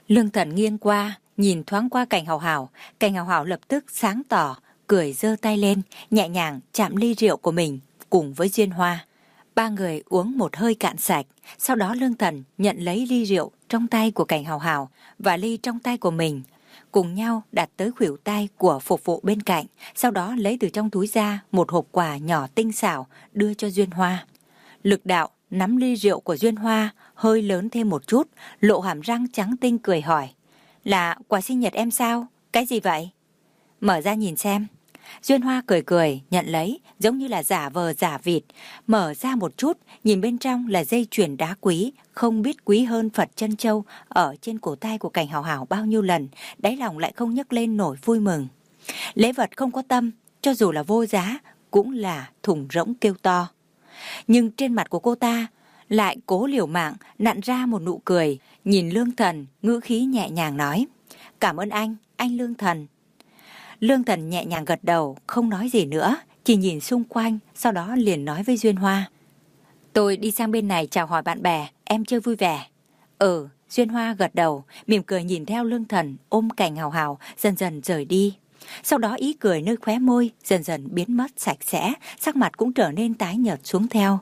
Lương Thần nghiêng qua, nhìn thoáng qua Cảnh Hào Hào, Cảnh Hào Hào lập tức sáng tỏ, cười giơ tay lên, nhẹ nhàng chạm ly rượu của mình cùng với Duyên Hoa. Ba người uống một hơi cạn sạch, sau đó Lương Thần nhận lấy ly rượu trong tay của Cảnh Hào Hào và ly trong tay của mình, cùng nhau đặt tới khuỷu tay của phục vụ bên cạnh, sau đó lấy từ trong túi ra một hộp quà nhỏ tinh xảo đưa cho Duyên Hoa. Lực đạo nắm ly rượu của Duyên Hoa hơi lớn thêm một chút, lộ hàm răng trắng tinh cười hỏi: "Là quà sinh nhật em sao? Cái gì vậy?" "Mở ra nhìn xem." Duyên Hoa cười cười nhận lấy, giống như là giả vờ giả vịt, mở ra một chút, nhìn bên trong là dây chuyền đá quý, không biết quý hơn Phật chân châu ở trên cổ tay của Cảnh Hào Hào bao nhiêu lần, đáy lòng lại không nhấc lên nổi vui mừng. Lễ vật không có tâm, cho dù là vô giá, cũng là thùng rỗng kêu to. Nhưng trên mặt của cô ta lại cố liều mạng nặn ra một nụ cười, nhìn Lương Thần, ngữ khí nhẹ nhàng nói: "Cảm ơn anh, anh Lương Thần." Lương Thần nhẹ nhàng gật đầu, không nói gì nữa, chỉ nhìn xung quanh, sau đó liền nói với Duyên Hoa: "Tôi đi sang bên này chào hỏi bạn bè, em chơi vui vẻ." "Ừ." Duyên Hoa gật đầu, mỉm cười nhìn theo Lương Thần ôm Cảnh Hào Hào dần dần rời đi. Sau đó ý cười nơi khóe môi dần dần biến mất sạch sẽ, sắc mặt cũng trở nên tái nhợt xuống theo.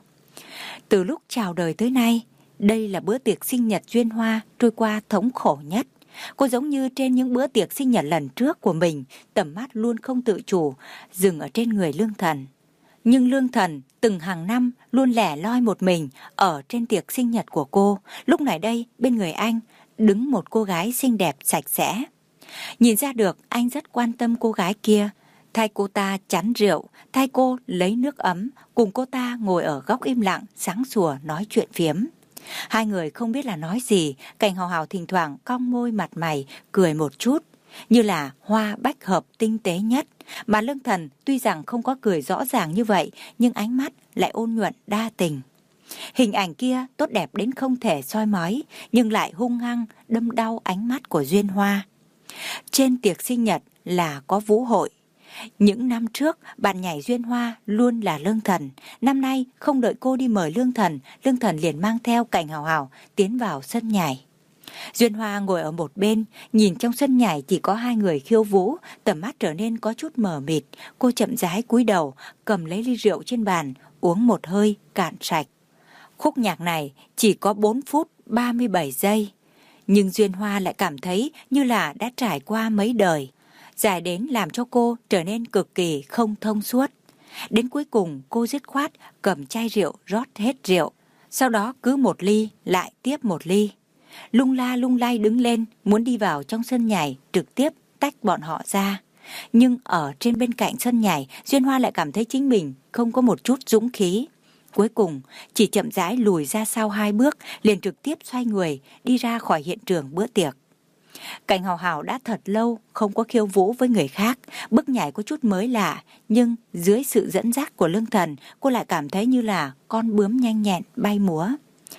Từ lúc chào đời tới nay, đây là bữa tiệc sinh nhật Duyên Hoa trôi qua thống khổ nhất. Cô giống như trên những bữa tiệc sinh nhật lần trước của mình, tầm mắt luôn không tự chủ dừng ở trên người Lương Thần. Nhưng Lương Thần từng hàng năm luôn lẻ loi một mình ở trên tiệc sinh nhật của cô. Lúc này đây bên người anh đứng một cô gái xinh đẹp sạch sẽ. Nhìn ra được anh rất quan tâm cô gái kia, thay cô ta chắn rượu, thay cô lấy nước ấm, cùng cô ta ngồi ở góc im lặng sáng sủa nói chuyện phiếm. Hai người không biết là nói gì, Cảnh Hào Hào thỉnh thoảng cong môi mặt mày cười một chút, như là hoa bách hợp tinh tế nhất. Mà Lương Thần tuy rằng không có cười rõ ràng như vậy, nhưng ánh mắt lại ôn nhuận đa tình. Hình ảnh kia tốt đẹp đến không thể soi mói, nhưng lại hung hăng đâm đau ánh mắt của Duyên Hoa. Trên tiệc sinh nhật là có vũ hội. Những năm trước, bạn nhảy Duyên Hoa luôn là Lương Thần. Năm nay, không đợi cô đi mời Lương Thần, Lương Thần liền mang theo Cảnh Hào Hào tiến vào sân nhảy. Duyên Hoa ngồi ở một bên, nhìn trong sân nhảy chỉ có hai người khiêu vũ, tầm mắt trở nên có chút mờ mịt. Cô chậm rãi cúi đầu, cầm lấy ly rượu trên bàn, uống một hơi cạn sạch. Khúc nhạc này chỉ có bốn phút ba mươi bảy giây, nhưng Duyên Hoa lại cảm thấy như là đã trải qua mấy đời, dài đến làm cho cô trở nên cực kỳ không thông suốt. Đến cuối cùng cô dứt khoát cầm chai rượu rót hết rượu, sau đó cứ một ly lại tiếp một ly. Lung la lung lay đứng lên muốn đi vào trong sân nhảy trực tiếp tách bọn họ ra. Nhưng ở trên bên cạnh sân nhảy, Duyên Hoa lại cảm thấy chính mình không có một chút dũng khí. Cuối cùng chỉ chậm rãi lùi ra sau hai bước, liền trực tiếp xoay người đi ra khỏi hiện trường bữa tiệc. Cảnh Hào Hào đã thật lâu không có khiêu vũ với người khác, bước nhảy có chút mới lạ, nhưng dưới sự dẫn dắt của Lương Thần, cô lại cảm thấy như là con bướm nhanh nhẹn bay múa.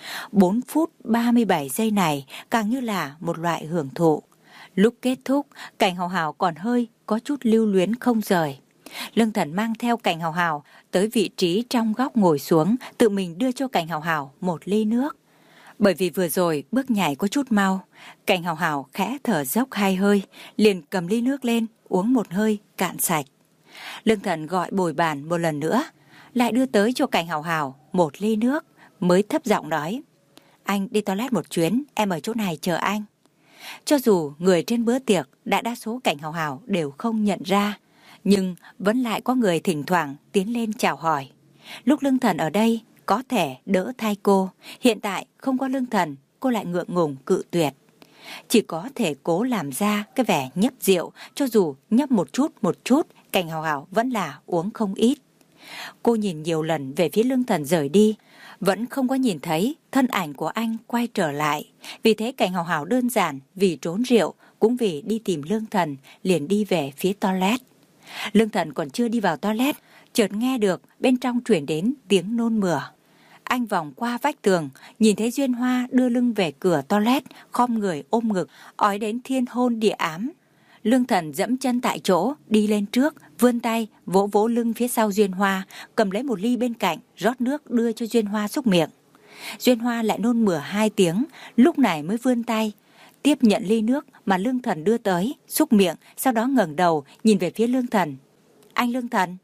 bốn phút ba mươi bảy giây này càng như là một loại hưởng thụ. Lúc kết thúc, Cảnh Hào Hào còn hơi có chút lưu luyến không rời. Lương Thần mang theo Cảnh Hào Hào tới vị trí trong góc ngồi xuống, tự mình đưa cho Cảnh Hào Hào một ly nước. Bởi vì vừa rồi bước nhảy có chút mau, Cảnh Hào Hào khẽ thở dốc hai hơi, liền cầm ly nước lên uống một hơi cạn sạch. Lương Thần gọi bồi bàn một lần nữa, lại đưa tới cho Cảnh Hào Hào một ly nước, mới thấp giọng nói: "Anh đi toilet một chuyến, em ở chỗ này chờ anh." Cho dù người trên bữa tiệc đã đa số Cảnh Hào Hào đều không nhận ra, nhưng vẫn lại có người thỉnh thoảng tiến lên chào hỏi. Lúc Lương Thần ở đây có thể đỡ thay cô, hiện tại không có Lương Thần, cô lại ngượng ngùng cự tuyệt. Chỉ có thể cố làm ra cái vẻ nhấp rượu, cho dù nhấp một chút một chút, Cảnh Hào Hào vẫn là uống không ít. Cô nhìn nhiều lần về phía Lương Thần rời đi, vẫn không có nhìn thấy thân ảnh của anh quay trở lại. Vì thế Cảnh Hào Hào đơn giản vì trốn rượu, cũng vì đi tìm Lương Thần, liền đi về phía toilet. Lương Thần còn chưa đi vào toilet, chợt nghe được bên trong truyền đến tiếng nôn mửa. Anh vòng qua vách tường, nhìn thấy Duyên Hoa đưa lưng về cửa toilet, khom người ôm ngực, ói đến thiên hôn địa ám. Lương Thần dẫm chân tại chỗ, đi lên trước, vươn tay, vỗ vỗ lưng phía sau Duyên Hoa, cầm lấy một ly bên cạnh, rót nước đưa cho Duyên Hoa xúc miệng. Duyên Hoa lại nôn mửa hai tiếng, lúc này mới vươn tay, tiếp nhận ly nước mà Lương Thần đưa tới, xúc miệng, sau đó ngẩng đầu nhìn về phía Lương Thần. Anh Lương Thần,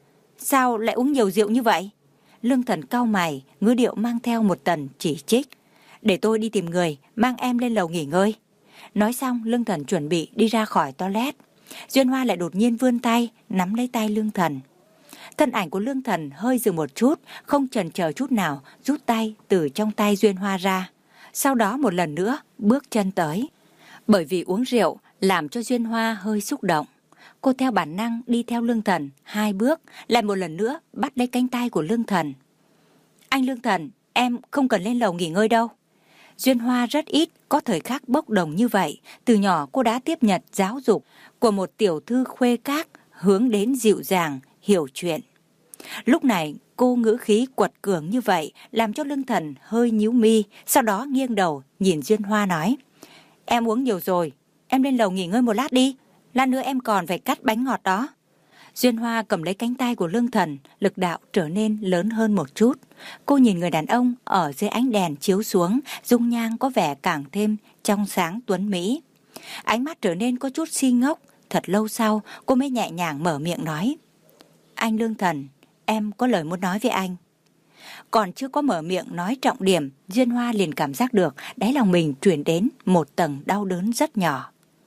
sao lại uống nhiều rượu như vậy? Lương Thần cau mày, ngữ điệu mang theo một tần chỉ trích. Để tôi đi tìm người, mang em lên lầu nghỉ ngơi. Nói xong, Lương Thần chuẩn bị đi ra khỏi toilet. Duyên Hoa lại đột nhiên vươn tay, nắm lấy tay Lương Thần. Thân ảnh của Lương Thần hơi dừng một chút, không chần chờ chút nào, rút tay từ trong tay Duyên Hoa ra. Sau đó một lần nữa, bước chân tới. Bởi vì uống rượu, làm cho Duyên Hoa hơi xúc động. Cô theo bản năng đi theo Lương Thần, hai bước, lại một lần nữa bắt lấy cánh tay của Lương Thần. Anh Lương Thần, em không cần lên lầu nghỉ ngơi đâu. Duyên Hoa rất ít có thời khắc bốc đồng như vậy. Từ nhỏ cô đã tiếp nhận giáo dục của một tiểu thư khuê các, hướng đến dịu dàng, hiểu chuyện. Lúc này cô ngữ khí quật cường như vậy làm cho Lương Thần hơi nhíu mi, sau đó nghiêng đầu nhìn Duyên Hoa nói: Em uống nhiều rồi, em lên lầu nghỉ ngơi một lát đi, lát nữa em còn phải cắt bánh ngọt đó. Duyên Hoa cầm lấy cánh tay của Lương Thần, lực đạo trở nên lớn hơn một chút. Cô nhìn người đàn ông ở dưới ánh đèn chiếu xuống, dung nhan có vẻ càng thêm trong sáng tuấn mỹ. Ánh mắt trở nên có chút si ngốc. Thật lâu sau cô mới nhẹ nhàng mở miệng nói: Anh Lương Thần, em có lời muốn nói với anh. Còn chưa có mở miệng nói trọng điểm, Duyên Hoa liền cảm giác được đáy lòng mình truyền đến một tầng đau đớn rất nhỏ.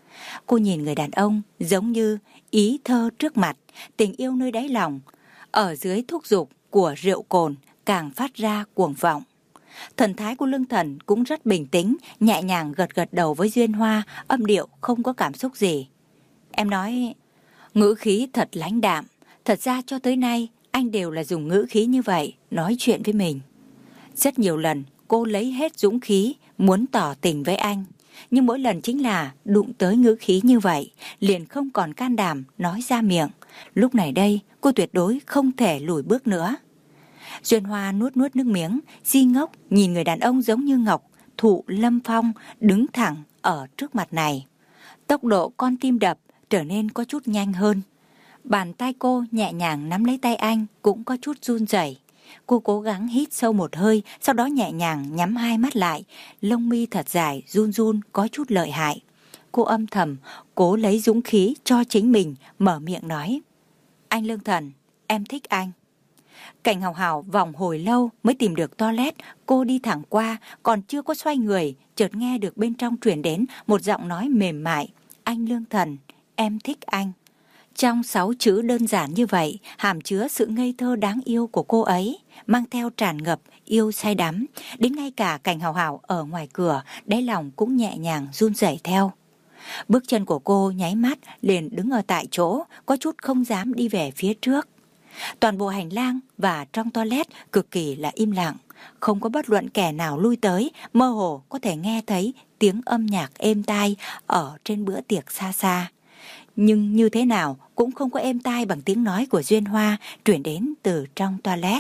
Cô nhìn người đàn ông giống như ý thơ trước mặt, tình yêu nơi đáy lòng, ở dưới thúc giục của rượu cồn càng phát ra cuồng vọng. Thần thái của Lương Thần cũng rất bình tĩnh, nhẹ nhàng gật gật đầu với Duyên Hoa, âm điệu không có cảm xúc gì. Em nói, ngữ khí thật lãnh đạm. Thật ra cho tới nay anh đều là dùng ngữ khí như vậy nói chuyện với mình. Rất nhiều lần cô lấy hết dũng khí muốn tỏ tình với anh, nhưng mỗi lần chính là đụng tới ngữ khí như vậy, liền không còn can đảm nói ra miệng. Lúc này đây, cô tuyệt đối không thể lùi bước nữa. Duyên Hoa nuốt nuốt nước miếng, si ngốc nhìn người đàn ông giống như ngọc thụ lâm phong đứng thẳng ở trước mặt này. Tốc độ con tim đập trở nên có chút nhanh hơn. Bàn tay cô nhẹ nhàng nắm lấy tay anh cũng có chút run rẩy. Cô cố gắng hít sâu một hơi, sau đó nhẹ nhàng nhắm hai mắt lại, lông mi thật dài run run có chút lợi hại. Cô âm thầm cố lấy dũng khí cho chính mình, mở miệng nói: Anh Lương Thần, em thích anh. Cảnh Hào Hào vòng hồi lâu mới tìm được toilet. Cô đi thẳng qua, còn chưa có xoay người, chợt nghe được bên trong truyền đến một giọng nói mềm mại: Anh Lương Thần, em thích anh. Trong sáu chữ đơn giản như vậy, hàm chứa sự ngây thơ đáng yêu của cô ấy, mang theo tràn ngập yêu say đắm. Đến ngay cả Cảnh Hào Hào ở ngoài cửa, đáy lòng cũng nhẹ nhàng run rẩy theo. Bước chân của cô nháy mắt liền đứng ở tại chỗ, có chút không dám đi về phía trước. Toàn bộ hành lang và trong toilet cực kỳ là im lặng, không có bất luận kẻ nào lui tới, mơ hồ có thể nghe thấy tiếng âm nhạc êm tai ở trên bữa tiệc xa xa. Nhưng như thế nào cũng không có êm tai bằng tiếng nói của Duyên Hoa truyền đến từ trong toilet.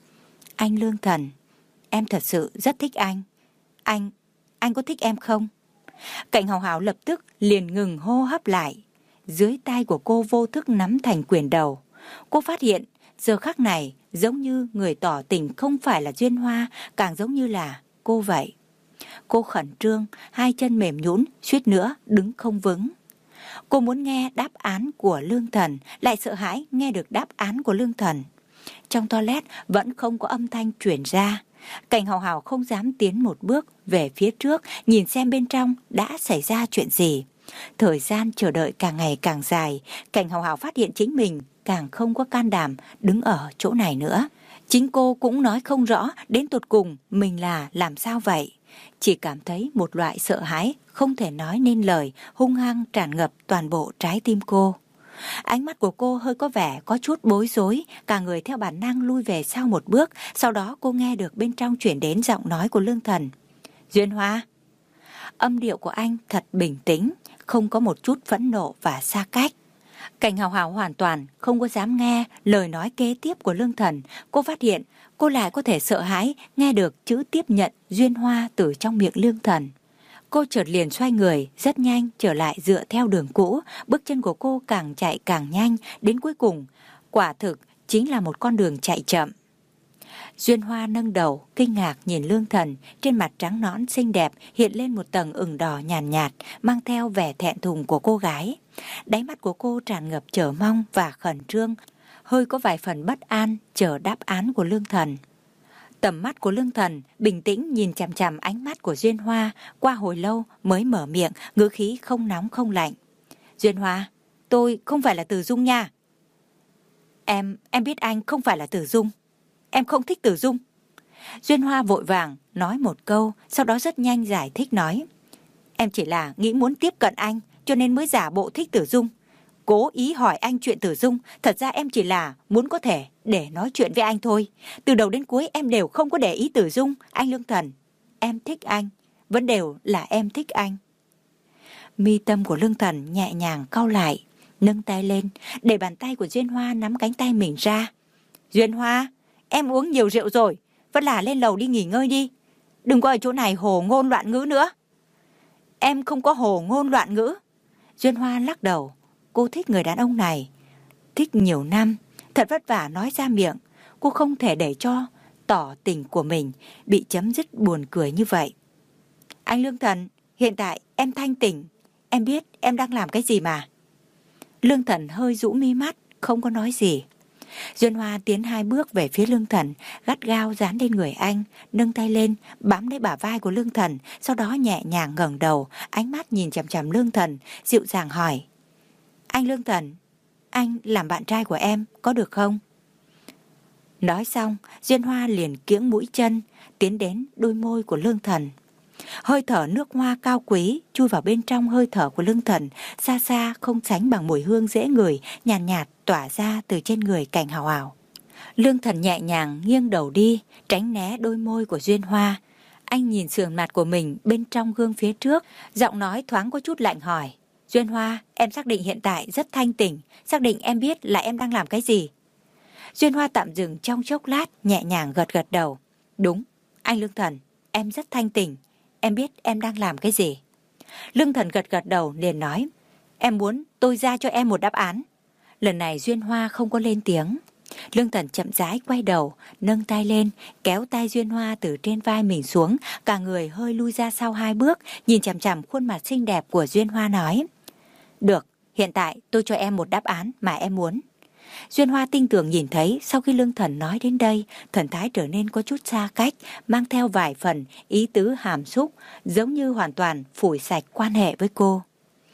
Anh Lương Thần, em thật sự rất thích anh. Anh, anh có thích em không? Cảnh Hào Hào lập tức liền ngừng hô hấp lại. Dưới tay của cô vô thức nắm thành quyền đầu. Cô phát hiện giờ khắc này giống như người tỏ tình không phải là Duyên Hoa, càng giống như là cô vậy. Cô khẩn trương, hai chân mềm nhũn, suýt nữa đứng không vững. Cô muốn nghe đáp án của Lương Thần, lại sợ hãi nghe được đáp án của Lương Thần. Trong toilet vẫn không có âm thanh truyền ra. Cảnh Hào Hào không dám tiến một bước về phía trước, nhìn xem bên trong đã xảy ra chuyện gì. Thời gian chờ đợi càng ngày càng dài, Cảnh Hào Hào phát hiện chính mình càng không có can đảm đứng ở chỗ này nữa. Chính cô cũng nói không rõ đến tột cùng mình là làm sao vậy. Chỉ cảm thấy một loại sợ hãi không thể nói nên lời hung hăng tràn ngập toàn bộ trái tim cô. Ánh mắt của cô hơi có vẻ có chút bối rối, cả người theo bản năng lui về sau một bước. Sau đó cô nghe được bên trong chuyển đến giọng nói của Lương Thần. Duyên Hoa. Âm điệu của anh thật bình tĩnh, không có một chút phẫn nộ và xa cách. Cảnh Hào Hào hoàn toàn không có dám nghe lời nói kế tiếp của Lương Thần. Cô phát hiện cô lại có thể sợ hãi nghe được chữ tiếp nhận Duyên Hoa từ trong miệng Lương Thần. Cô chợt liền xoay người, rất nhanh trở lại dựa theo đường cũ. Bước chân của cô càng chạy càng nhanh, đến cuối cùng quả thực chính là một con đường chạy chậm. Duyên Hoa nâng đầu, kinh ngạc nhìn Lương Thần, trên mặt trắng nõn xinh đẹp hiện lên một tầng ửng đỏ nhàn nhạt, nhạt, mang theo vẻ thẹn thùng của cô gái. Đáy mắt của cô tràn ngập chờ mong và khẩn trương, hơi có vài phần bất an chờ đáp án của Lương Thần. Tầm mắt của Lương Thần bình tĩnh nhìn chằm chằm ánh mắt của Duyên Hoa, qua hồi lâu mới mở miệng, ngữ khí không nóng không lạnh. Duyên Hoa, tôi không phải là Từ Dung nha. Em, em biết anh không phải là Từ Dung. Em không thích Từ Dung. Duyên Hoa vội vàng nói một câu, sau đó rất nhanh giải thích nói. Em chỉ là nghĩ muốn tiếp cận anh, cho nên mới giả bộ thích Từ Dung. Cố ý hỏi anh chuyện Từ Dung, thật ra em chỉ là muốn có thể để nói chuyện với anh thôi. Từ đầu đến cuối em đều không có để ý Từ Dung, anh Lương Thần. Em thích anh, vẫn đều là em thích anh. Mi tâm của Lương Thần nhẹ nhàng cau lại, nâng tay lên, để bàn tay của Duyên Hoa nắm cánh tay mình ra. Duyên Hoa, em uống nhiều rượu rồi, vẫn là lên lầu đi nghỉ ngơi đi. Đừng có ở chỗ này hồ ngôn loạn ngữ nữa. Em không có hồ ngôn loạn ngữ. Duyên Hoa lắc đầu. Cô thích người đàn ông này, thích nhiều năm, thật vất vả nói ra miệng. Cô không thể để cho tỏ tình của mình bị chấm dứt buồn cười như vậy. Anh Lương Thần, hiện tại em thanh tỉnh, em biết em đang làm cái gì mà. Lương Thần hơi rũ mi mắt, không có nói gì. Duyên Hoa tiến hai bước về phía Lương Thần, gắt gao dán lên người anh, nâng tay lên, bám lấy bả vai của Lương Thần, sau đó nhẹ nhàng ngẩng đầu, ánh mắt nhìn chằm chằm Lương Thần, dịu dàng hỏi. Anh Lương Thần, anh làm bạn trai của em, có được không? Nói xong, Duyên Hoa liền kiễng mũi chân, tiến đến đôi môi của Lương Thần. Hơi thở nước hoa cao quý chui vào bên trong hơi thở của Lương Thần, xa xa không sánh bằng mùi hương dễ ngửi, nhàn nhạt, nhạt tỏa ra từ trên người Cảnh Hào Hào. Lương Thần nhẹ nhàng nghiêng đầu đi, tránh né đôi môi của Duyên Hoa. Anh nhìn sườn mặt của mình bên trong gương phía trước, giọng nói thoáng có chút lạnh hỏi. Duyên Hoa, em xác định hiện tại rất thanh tỉnh, xác định em biết là em đang làm cái gì. Duyên Hoa tạm dừng trong chốc lát, nhẹ nhàng gật gật đầu. Đúng, anh Lương Thần, em rất thanh tỉnh, em biết em đang làm cái gì. Lương Thần gật gật đầu liền nói, em muốn tôi ra cho em một đáp án. Lần này Duyên Hoa không có lên tiếng. Lương Thần chậm rãi quay đầu, nâng tay lên, kéo tay Duyên Hoa từ trên vai mình xuống, cả người hơi lui ra sau hai bước, nhìn chằm chằm khuôn mặt xinh đẹp của Duyên Hoa nói. Được, hiện tại tôi cho em một đáp án mà em muốn. Duyên Hoa tinh tường nhìn thấy sau khi Lương Thần nói đến đây, thần thái trở nên có chút xa cách, mang theo vài phần ý tứ hàm xúc, giống như hoàn toàn phủi sạch quan hệ với cô.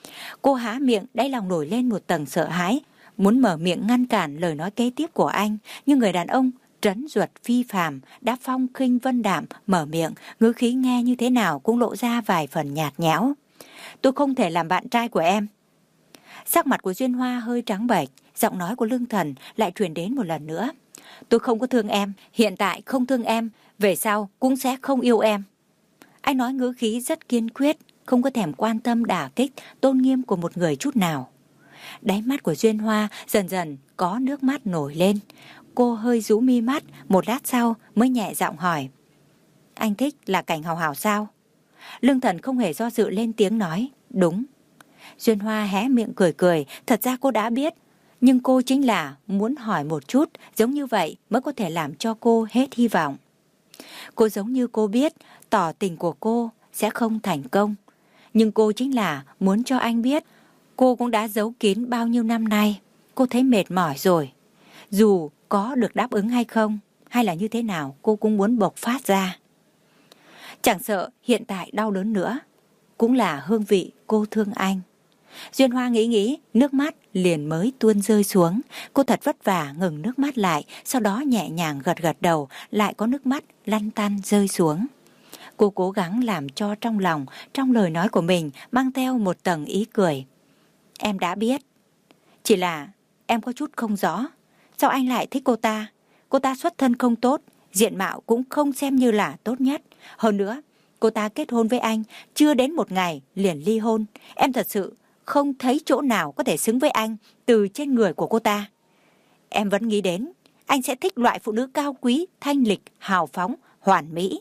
Cô há miệng, đáy lòng nổi lên một tầng sợ hãi, muốn mở miệng ngăn cản lời nói kế tiếp của anh, nhưng người đàn ông trấn ruột phi phàm, đáp phong khinh vân đạm, mở miệng, ngữ khí nghe như thế nào cũng lộ ra vài phần nhạt nhẽo. Tôi không thể làm bạn trai của em. Sắc mặt của Duyên Hoa hơi trắng bệch, giọng nói của Lương Thần lại truyền đến một lần nữa. Tôi không có thương em, hiện tại không thương em, về sau cũng sẽ không yêu em. Anh nói ngữ khí rất kiên quyết, không có thèm quan tâm đả kích tôn nghiêm của một người chút nào. Đáy mắt của Duyên Hoa dần dần có nước mắt nổi lên. Cô hơi rũ mi mắt, một lát sau mới nhẹ giọng hỏi. Anh thích là Cảnh Hào Hào sao? Lương Thần không hề do dự lên tiếng nói. Đúng. Duyên Hoa hé miệng cười cười, thật ra cô đã biết. Nhưng cô chính là muốn hỏi một chút, giống như vậy mới có thể làm cho cô hết hy vọng. Cô giống như cô biết, tỏ tình của cô sẽ không thành công. Nhưng cô chính là muốn cho anh biết, cô cũng đã giấu kín bao nhiêu năm nay. Cô thấy mệt mỏi rồi. Dù có được đáp ứng hay không, hay là như thế nào, cô cũng muốn bộc phát ra. Chẳng sợ hiện tại đau đớn nữa, cũng là hương vị cô thương anh. Duyên Hoa nghĩ nghĩ, nước mắt liền mới tuôn rơi xuống. Cô thật vất vả ngừng nước mắt lại, sau đó nhẹ nhàng gật gật đầu, lại có nước mắt lăn tăn rơi xuống. Cô cố gắng làm cho trong lòng, trong lời nói của mình mang theo một tầng ý cười. Em đã biết. Chỉ là em có chút không rõ. Sao anh lại thích cô ta? Cô ta xuất thân không tốt, diện mạo cũng không xem như là tốt nhất. Hơn nữa, cô ta kết hôn với anh, chưa đến một ngày liền ly hôn. Em thật sự không thấy chỗ nào có thể xứng với anh từ trên người của cô ta. Em vẫn nghĩ đến anh sẽ thích loại phụ nữ cao quý, thanh lịch, hào phóng, hoàn mỹ.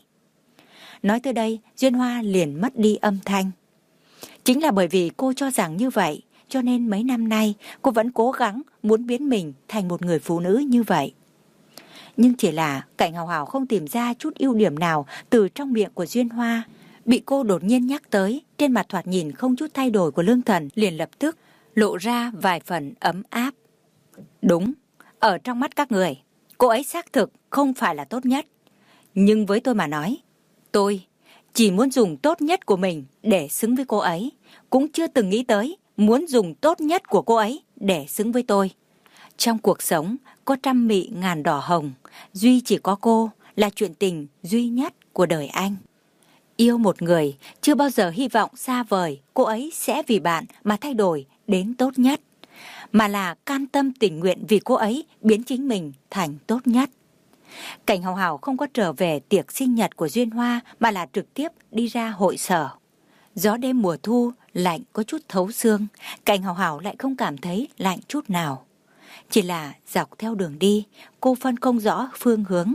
Nói tới đây, Duyên Hoa liền mất đi âm thanh. Chính là bởi vì cô cho rằng như vậy, cho nên mấy năm nay cô vẫn cố gắng muốn biến mình thành một người phụ nữ như vậy. Nhưng chỉ là Cảnh Hào Hào không tìm ra chút ưu điểm nào từ trong miệng của Duyên Hoa. Bị cô đột nhiên nhắc tới, trên mặt thoạt nhìn không chút thay đổi của Lương Thần liền lập tức lộ ra vài phần ấm áp. Đúng, ở trong mắt các người, cô ấy xác thực không phải là tốt nhất. Nhưng với tôi mà nói, tôi chỉ muốn dùng tốt nhất của mình để xứng với cô ấy, cũng chưa từng nghĩ tới muốn dùng tốt nhất của cô ấy để xứng với tôi. Trong cuộc sống có trăm mị ngàn đỏ hồng, duy chỉ có cô là chuyện tình duy nhất của đời anh. Yêu một người, chưa bao giờ hy vọng xa vời cô ấy sẽ vì bạn mà thay đổi đến tốt nhất, mà là cam tâm tình nguyện vì cô ấy biến chính mình thành tốt nhất. Cảnh Hào Hào không có trở về tiệc sinh nhật của Duyên Hoa mà là trực tiếp đi ra hội sở. Gió đêm mùa thu lạnh có chút thấu xương, Cảnh Hào Hào lại không cảm thấy lạnh chút nào. Chỉ là dọc theo đường đi, cô phân không rõ phương hướng.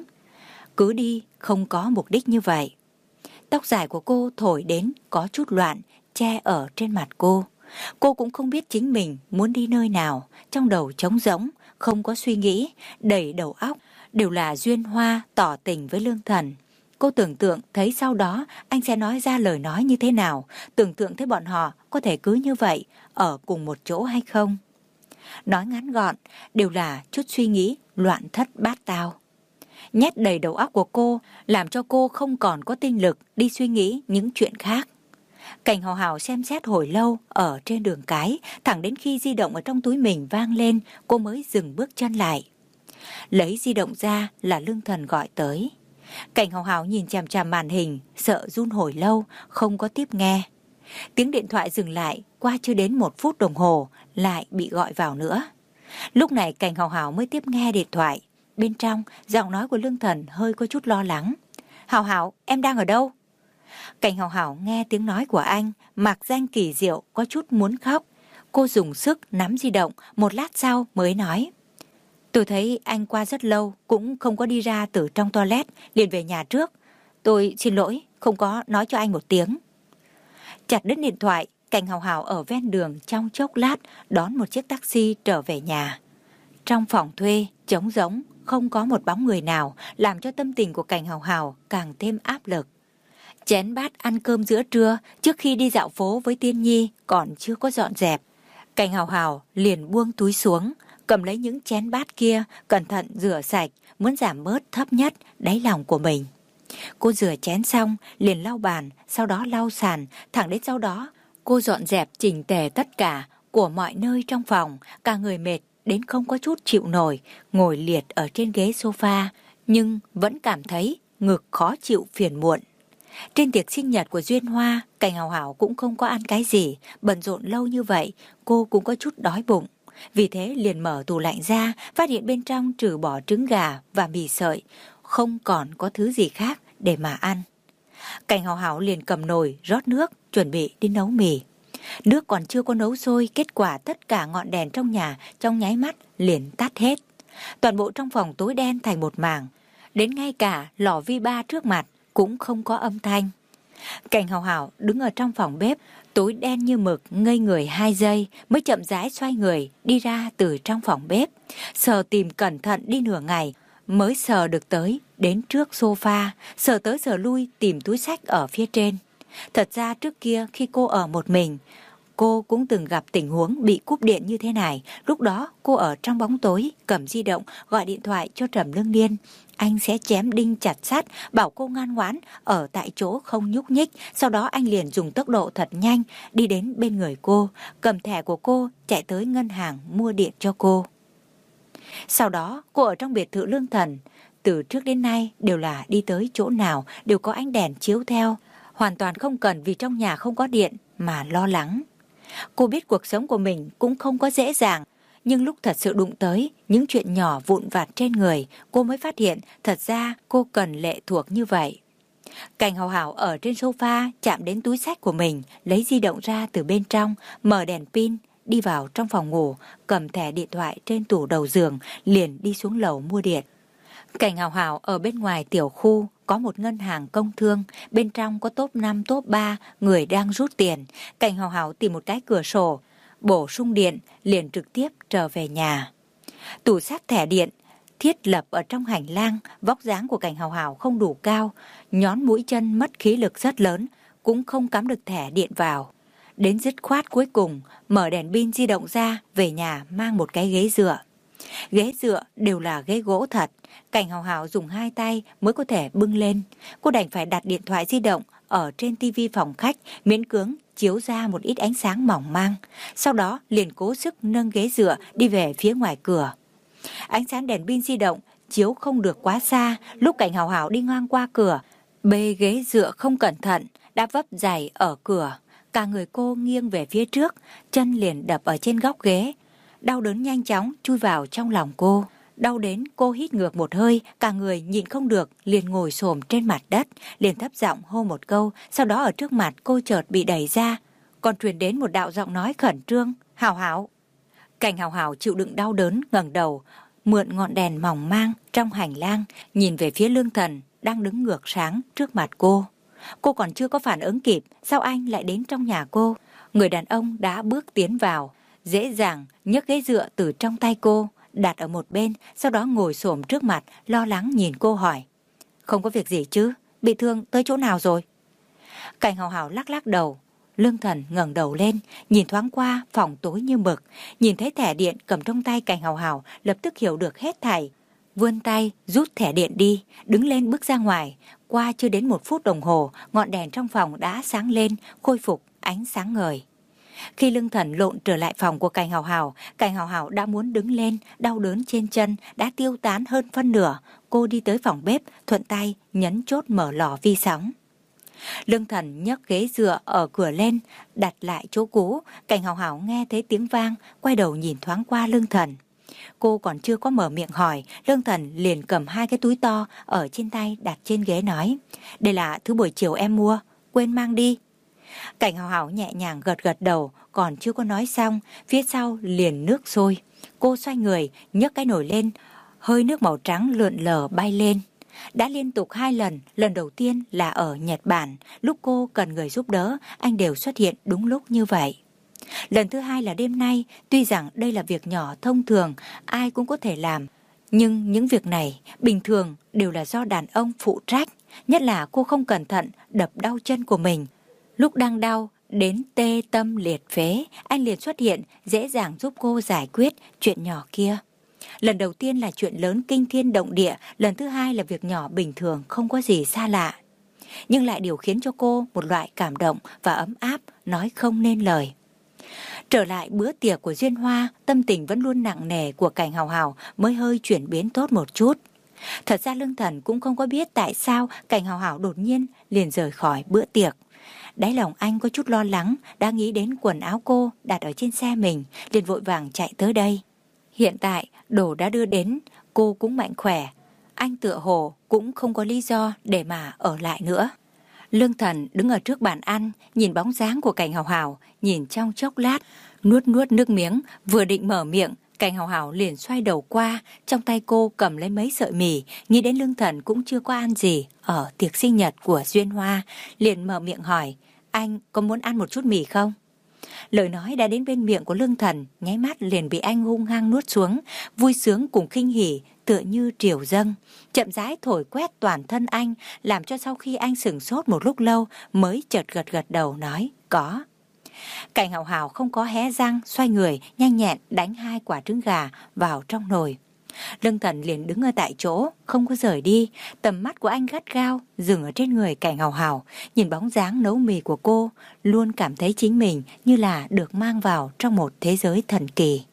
Cứ đi không có mục đích như vậy. Tóc dài của cô thổi đến có chút loạn, che ở trên mặt cô. Cô cũng không biết chính mình muốn đi nơi nào, trong đầu trống rỗng, không có suy nghĩ, đầy đầu óc đều là Duyên Hoa tỏ tình với Lương Thần. Cô tưởng tượng thấy sau đó anh sẽ nói ra lời nói như thế nào, tưởng tượng thấy bọn họ có thể cứ như vậy ở cùng một chỗ hay không. Nói ngắn gọn, đều là chút suy nghĩ loạn thất bát tao. Nhét đầy đầu óc của cô, làm cho cô không còn có tinh lực đi suy nghĩ những chuyện khác. Cảnh Hào Hào xem xét hồi lâu ở trên đường cái, thẳng đến khi di động ở trong túi mình vang lên, cô mới dừng bước chân lại. Lấy di động ra là Lương Thần gọi tới. Cảnh Hào Hào nhìn chằm chằm màn hình, sợ run hồi lâu, không có tiếp nghe. Tiếng điện thoại dừng lại, qua chưa đến một phút đồng hồ, lại bị gọi vào nữa. Lúc này Cảnh Hào Hào mới tiếp nghe điện thoại. Bên trong, giọng nói của Lương Thần hơi có chút lo lắng. Hào Hào, em đang ở đâu? Cảnh Hào Hào nghe tiếng nói của anh, mặc danh kỳ diệu, có chút muốn khóc. Cô dùng sức nắm di động, một lát sau mới nói. Tôi thấy anh qua rất lâu, cũng không có đi ra từ trong toilet, liền về nhà trước. Tôi xin lỗi, không có nói cho anh một tiếng. Chặt đứt điện thoại, Cảnh Hào Hào ở ven đường trong chốc lát đón một chiếc taxi trở về nhà. Trong phòng thuê, trống rỗng, không có một bóng người nào, làm cho tâm tình của Cảnh Hào Hào càng thêm áp lực. Chén bát ăn cơm giữa trưa trước khi đi dạo phố với Tiên Nhi còn chưa có dọn dẹp. Cảnh Hào Hào liền buông túi xuống, cầm lấy những chén bát kia, cẩn thận rửa sạch, muốn giảm bớt thấp nhất đáy lòng của mình. Cô rửa chén xong, liền lau bàn, sau đó lau sàn, thẳng đến sau đó, cô dọn dẹp chỉnh tề tất cả của mọi nơi trong phòng, cả người mệt đến không có chút chịu nổi, ngồi liệt ở trên ghế sofa, nhưng vẫn cảm thấy ngực khó chịu phiền muộn. Trên tiệc sinh nhật của Duyên Hoa, Cảnh Hào Hào cũng không có ăn cái gì, bận rộn lâu như vậy, cô cũng có chút đói bụng. Vì thế liền mở tủ lạnh ra, phát hiện bên trong trừ bỏ trứng gà và mì sợi, không còn có thứ gì khác để mà ăn. Cảnh Hào Hào liền cầm nồi rót nước, chuẩn bị đi nấu mì. Nước còn chưa có nấu sôi, kết quả tất cả ngọn đèn trong nhà trong nháy mắt liền tắt hết. Toàn bộ trong phòng tối đen thành một mảng, đến ngay cả lò vi ba trước mặt cũng không có âm thanh. Cảnh Hào Hào đứng ở trong phòng bếp, tối đen như mực, ngây người hai giây mới chậm rãi xoay người đi ra từ trong phòng bếp, sờ tìm cẩn thận đi nửa ngày mới sờ được tới đến trước sofa, sờ tới sờ lui tìm túi xách ở phía trên. Thật ra trước kia khi cô ở một mình, cô cũng từng gặp tình huống bị cúp điện như thế này. Lúc đó cô ở trong bóng tối, cầm di động gọi điện thoại cho Trầm Lương Niên. Anh sẽ chém đinh chặt sắt, bảo cô ngoan ngoãn ở tại chỗ không nhúc nhích. Sau đó anh liền dùng tốc độ thật nhanh đi đến bên người cô, cầm thẻ của cô chạy tới ngân hàng mua điện cho cô. Sau đó cô ở trong biệt thự Lương Thần, từ trước đến nay đều là đi tới chỗ nào đều có ánh đèn chiếu theo, hoàn toàn không cần vì trong nhà không có điện mà lo lắng. Cô biết cuộc sống của mình cũng không có dễ dàng, nhưng lúc thật sự đụng tới những chuyện nhỏ vụn vặt trên người, cô mới phát hiện thật ra cô cần lệ thuộc như vậy. Cảnh Hào Hào ở trên sofa chạm đến túi xách của mình, lấy di động ra từ bên trong, mở đèn pin, đi vào trong phòng ngủ, cầm thẻ điện thoại trên tủ đầu giường, liền đi xuống lầu mua điện. Cảnh Hào Hào ở bên ngoài tiểu khu có một ngân hàng công thương, bên trong có top năm, top ba người đang rút tiền. Cảnh Hào Hào tìm một cái cửa sổ, bổ sung điện, liền trực tiếp trở về nhà. Tủ sát thẻ điện thiết lập ở trong hành lang, vóc dáng của Cảnh Hào Hào không đủ cao, nhón mũi chân mất khí lực rất lớn, cũng không cắm được thẻ điện vào. Đến dứt khoát cuối cùng, mở đèn pin di động ra, về nhà mang một cái ghế dựa. Ghế dựa đều là ghế gỗ thật, Cảnh Hào Hào dùng hai tay mới có thể bưng lên. Cô đành phải đặt điện thoại di động ở trên tivi phòng khách, miễn cưỡng chiếu ra một ít ánh sáng mỏng manh. Sau đó liền cố sức nâng ghế dựa đi về phía ngoài cửa. Ánh sáng đèn pin di động chiếu không được quá xa, lúc Cảnh Hào Hào đi ngang qua cửa, bê ghế dựa không cẩn thận đã vấp giày ở cửa. Cả người cô nghiêng về phía trước, chân liền đập ở trên góc ghế. Đau đớn nhanh chóng chui vào trong lòng cô. Đau đến cô hít ngược một hơi, cả người nhịn không được, liền ngồi xổm trên mặt đất, liền thấp giọng hô một câu. Sau đó ở trước mặt cô chợt bị đẩy ra, còn truyền đến một đạo giọng nói khẩn trương: Hào Hào. Cảnh Hào Hào chịu đựng đau đớn, ngẩng đầu, mượn ngọn đèn mỏng mang trong hành lang, nhìn về phía Lương Thần đang đứng ngược sáng trước mặt cô. Cô còn chưa có phản ứng kịp, sao anh lại đến trong nhà cô? Người đàn ông đã bước tiến vào, dễ dàng nhấc ghế dựa từ trong tay cô, đặt ở một bên, sau đó ngồi xổm trước mặt, lo lắng nhìn cô hỏi: Không có việc gì chứ? Bị thương tới chỗ nào rồi? Cảnh Hào Hào lắc lắc đầu. Lương Thần ngẩng đầu lên, nhìn thoáng qua phòng tối như mực, nhìn thấy thẻ điện cầm trong tay Cảnh Hào Hào, lập tức hiểu được hết thảy. Vươn tay rút thẻ điện đi, đứng lên bước ra ngoài. Qua chưa đến một phút đồng hồ, ngọn đèn trong phòng đã sáng lên, khôi phục ánh sáng ngời. Khi Lương Thần lộn trở lại phòng của Cảnh Hào Hào, Cảnh Hào Hào đã muốn đứng lên, đau đớn trên chân đã tiêu tán hơn phân nửa. Cô đi tới phòng bếp, thuận tay nhấn chốt mở lò vi sóng. Lương Thần nhấc ghế dựa ở cửa lên, đặt lại chỗ cũ. Cảnh Hào Hào nghe thấy tiếng vang, quay đầu nhìn thoáng qua Lương Thần. Cô còn chưa có mở miệng hỏi, Lương Thần liền cầm hai cái túi to ở trên tay đặt trên ghế nói: Đây là thứ buổi chiều em mua, quên mang đi. Cảnh Hào Hào nhẹ nhàng gật gật đầu, còn chưa có nói xong, phía sau liền nước sôi. Cô xoay người, nhấc cái nồi lên, hơi nước màu trắng lượn lờ bay lên. Đã liên tục hai lần, lần đầu tiên là ở Nhật Bản, lúc cô cần người giúp đỡ, anh đều xuất hiện đúng lúc như vậy. Lần thứ hai là đêm nay, tuy rằng đây là việc nhỏ thông thường, ai cũng có thể làm, nhưng những việc này bình thường đều là do đàn ông phụ trách, nhất là cô không cẩn thận đập đau chân của mình. Lúc đang đau đến tê tâm liệt phế, anh liền xuất hiện, dễ dàng giúp cô giải quyết chuyện nhỏ kia. Lần đầu tiên là chuyện lớn kinh thiên động địa, lần thứ hai là việc nhỏ bình thường không có gì xa lạ, nhưng lại điều khiến cho cô một loại cảm động và ấm áp nói không nên lời. Trở lại bữa tiệc của Duyên Hoa, tâm tình vẫn luôn nặng nề của Cảnh Hào Hào mới hơi chuyển biến tốt một chút. Thật ra Lương Thần cũng không có biết tại sao Cảnh Hào Hào đột nhiên liền rời khỏi bữa tiệc. Đáy lòng anh có chút lo lắng, đã nghĩ đến quần áo cô đặt ở trên xe mình, liền vội vàng chạy tới đây. Hiện tại đồ đã đưa đến, cô cũng mạnh khỏe, anh tựa hồ cũng không có lý do để mà ở lại nữa. Lương Thần đứng ở trước bàn ăn, nhìn bóng dáng của Cảnh Hào Hào, nhìn trong chốc lát, nuốt nuốt nước miếng, vừa định mở miệng, Cảnh Hào Hào liền xoay đầu qua, trong tay cô cầm lấy mấy sợi mì, nghĩ đến Lương Thần cũng chưa có ăn gì ở tiệc sinh nhật của Duyên Hoa, liền mở miệng hỏi: Anh có muốn ăn một chút mì không? Lời nói đã đến bên miệng của Lương Thần, nháy mắt liền bị anh hung hăng nuốt xuống, vui sướng cùng khinh hỉ tựa như triều dâng, chậm rãi thổi quét toàn thân anh, làm cho sau khi anh sửng sốt một lúc lâu mới chợt gật gật đầu nói: Có. Cảnh Hào Hào không có hé răng, xoay người nhanh nhẹn đánh hai quả trứng gà vào trong nồi. Lương Thần liền đứng ở tại chỗ, không có rời đi, tầm mắt của anh gắt gao dừng ở trên người Cảnh Hào Hào, nhìn bóng dáng nấu mì của cô, luôn cảm thấy chính mình như là được mang vào trong một thế giới thần kỳ.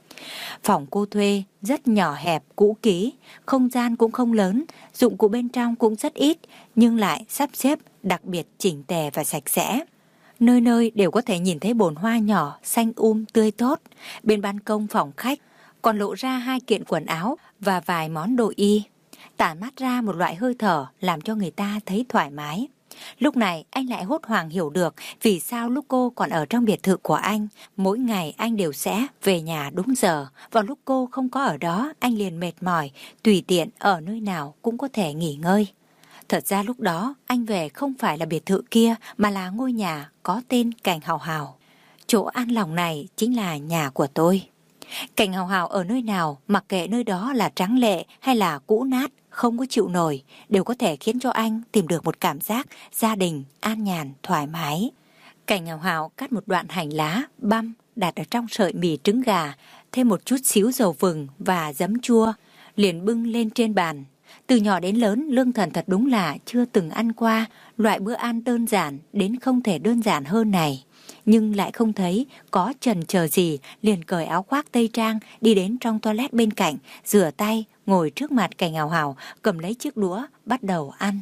Phòng cô thuê rất nhỏ hẹp, cũ kỹ, không gian cũng không lớn, dụng cụ bên trong cũng rất ít, nhưng lại sắp xếp đặc biệt chỉnh tề và sạch sẽ. Nơi nơi đều có thể nhìn thấy bồn hoa nhỏ xanh um tươi tốt. Bên ban công phòng khách còn lộ ra hai kiện quần áo và vài món đồ y, tản mát ra một loại hơi thở làm cho người ta thấy thoải mái. Lúc này anh lại hốt hoảng hiểu được vì sao lúc cô còn ở trong biệt thự của anh, mỗi ngày anh đều sẽ về nhà đúng giờ. Vào lúc cô không có ở đó, anh liền mệt mỏi, tùy tiện ở nơi nào cũng có thể nghỉ ngơi. Thật ra lúc đó anh về không phải là biệt thự kia, mà là ngôi nhà có tên Cảnh Hào Hào. Chỗ an lòng này chính là nhà của tôi. Cảnh Hào Hào ở nơi nào, mặc kệ nơi đó là tráng lệ hay là cũ nát, không có chịu nổi, đều có thể khiến cho anh tìm được một cảm giác gia đình an nhàn, thoải mái. Cảnh Hào Hào cắt một đoạn hành lá, băm, đặt ở trong sợi mì trứng gà, thêm một chút xíu dầu vừng và giấm chua, liền bưng lên trên bàn. Từ nhỏ đến lớn, Lương Thần thật đúng là chưa từng ăn qua loại bữa ăn đơn giản đến không thể đơn giản hơn này. Nhưng lại không thấy có chần chờ gì, liền cởi áo khoác tây trang, đi đến trong toilet bên cạnh, rửa tay, ngồi trước mặt Cảnh Hào Hào, cầm lấy chiếc đũa, bắt đầu ăn.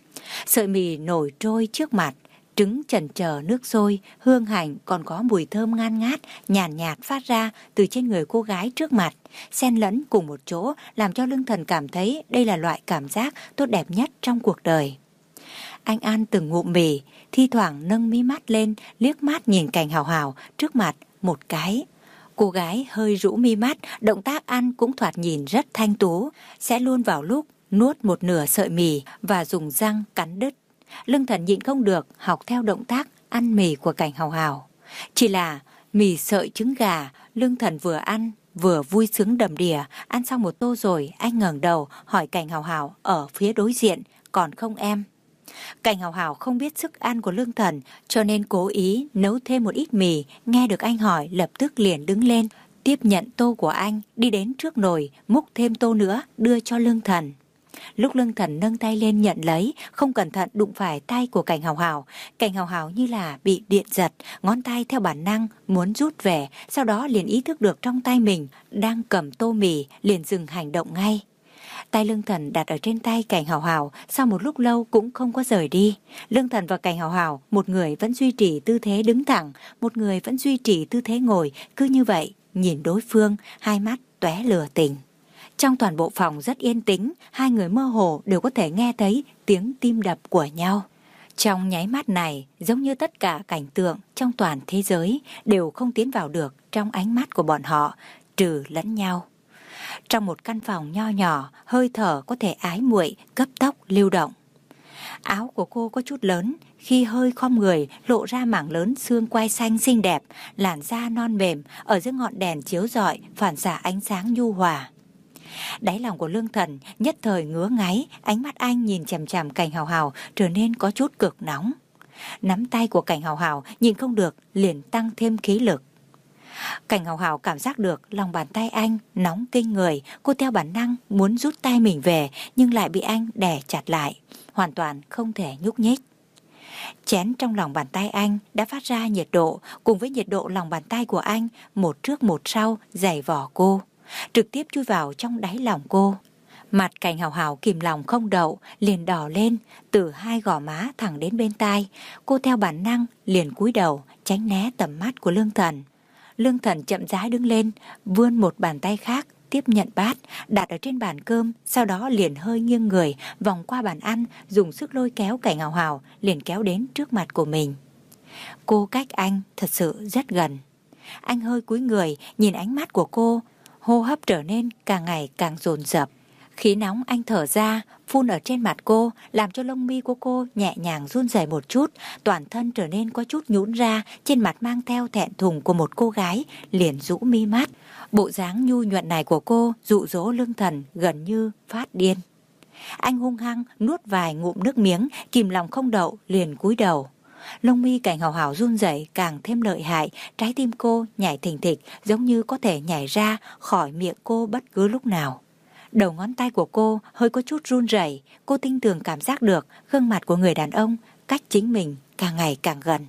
Sợi mì nổi trôi trước mặt, trứng chần chờ nước sôi, hương hành còn có mùi thơm ngan ngát, nhàn nhạt, nhạt phát ra từ trên người cô gái trước mặt, xen lẫn cùng một chỗ, làm cho Lương Thần cảm thấy đây là loại cảm giác tốt đẹp nhất trong cuộc đời. Anh ăn từng ngụm mì, thi thoảng nâng mí mắt lên, liếc mắt nhìn Cảnh Hào Hào trước mặt một cái. Cô gái hơi rũ mi mắt, động tác ăn cũng thoạt nhìn rất thanh tú, sẽ luôn vào lúc nuốt một nửa sợi mì và dùng răng cắn đứt. Lương Thần nhịn không được, học theo động tác ăn mì của Cảnh Hào Hào. Chỉ là mì sợi trứng gà, Lương Thần vừa ăn vừa vui sướng đầm đìa. Ăn xong một tô rồi, anh ngẩng đầu hỏi Cảnh Hào Hào ở phía đối diện, còn không em? Cảnh Hào Hào không biết sức ăn của Lương Thần, cho nên cố ý nấu thêm một ít mì. Nghe được anh hỏi, lập tức liền đứng lên, tiếp nhận tô của anh, đi đến trước nồi, múc thêm tô nữa, đưa cho Lương Thần. Lúc Lương Thần nâng tay lên nhận lấy, không cẩn thận đụng phải tay của Cảnh Hào Hào. Cảnh Hào Hào như là bị điện giật, ngón tay theo bản năng muốn rút về, sau đó liền ý thức được trong tay mình đang cầm tô mì, liền dừng hành động ngay. Tay Lương Thần đặt ở trên tay Cảnh Hào Hào, sau một lúc lâu cũng không có rời đi. Lương Thần và Cảnh Hào Hào, một người vẫn duy trì tư thế đứng thẳng, một người vẫn duy trì tư thế ngồi, cứ như vậy nhìn đối phương, hai mắt tóe lửa tình. Trong toàn bộ phòng rất yên tĩnh, hai người mơ hồ đều có thể nghe thấy tiếng tim đập của nhau. Trong nháy mắt này, giống như tất cả cảnh tượng trong toàn thế giới đều không tiến vào được trong ánh mắt của bọn họ, trừ lẫn nhau. Trong một căn phòng nho nhỏ, hơi thở có thể ái muội, cấp tốc lưu động. Áo của cô có chút lớn, khi hơi khom người lộ ra mảng lớn xương quai xanh xinh đẹp, làn da non mềm ở dưới ngọn đèn chiếu rọi phản xạ ánh sáng nhu hòa. Đáy lòng của Lương Thần nhất thời ngứa ngáy, ánh mắt anh nhìn chằm chằm Cảnh Hào Hào trở nên có chút cực nóng. Nắm tay của Cảnh Hào Hào nhìn không được, liền tăng thêm khí lực. Cảnh Hào Hào cảm giác được lòng bàn tay anh nóng kinh người, cô theo bản năng muốn rút tay mình về nhưng lại bị anh đè chặt lại, hoàn toàn không thể nhúc nhích. Chén trong lòng bàn tay anh đã phát ra nhiệt độ, cùng với nhiệt độ lòng bàn tay của anh một trước một sau giày vò cô, trực tiếp chui vào trong đáy lòng cô. Mặt Cảnh Hào Hào kìm lòng không đậu, liền đỏ lên, từ hai gò má thẳng đến bên tai. Cô theo bản năng liền cúi đầu, tránh né tầm mắt của Lương Thần. Lương Thần chậm rãi đứng lên, vươn một bàn tay khác, tiếp nhận bát, đặt ở trên bàn cơm, sau đó liền hơi nghiêng người, vòng qua bàn ăn, dùng sức lôi kéo Cảnh Hào Hào, liền kéo đến trước mặt của mình. Cô cách anh thật sự rất gần. Anh hơi cúi người, nhìn ánh mắt của cô, hô hấp trở nên càng ngày càng dồn dập. Khí nóng anh thở ra, phun ở trên mặt cô, làm cho lông mi của cô nhẹ nhàng run rẩy một chút, toàn thân trở nên có chút nhũn ra, trên mặt mang theo thẹn thùng của một cô gái, liền rũ mi mắt. Bộ dáng nhu nhuận này của cô dụ dỗ Lương Thần gần như phát điên. Anh hung hăng nuốt vài ngụm nước miếng, kìm lòng không đậu, liền cúi đầu. Lông mi Cảnh Hào Hào run rẩy càng thêm lợi hại, trái tim cô nhảy thình thịch, giống như có thể nhảy ra khỏi miệng cô bất cứ lúc nào. Đầu ngón tay của cô hơi có chút run rẩy, cô tinh tường cảm giác được gương mặt của người đàn ông cách chính mình càng ngày càng gần.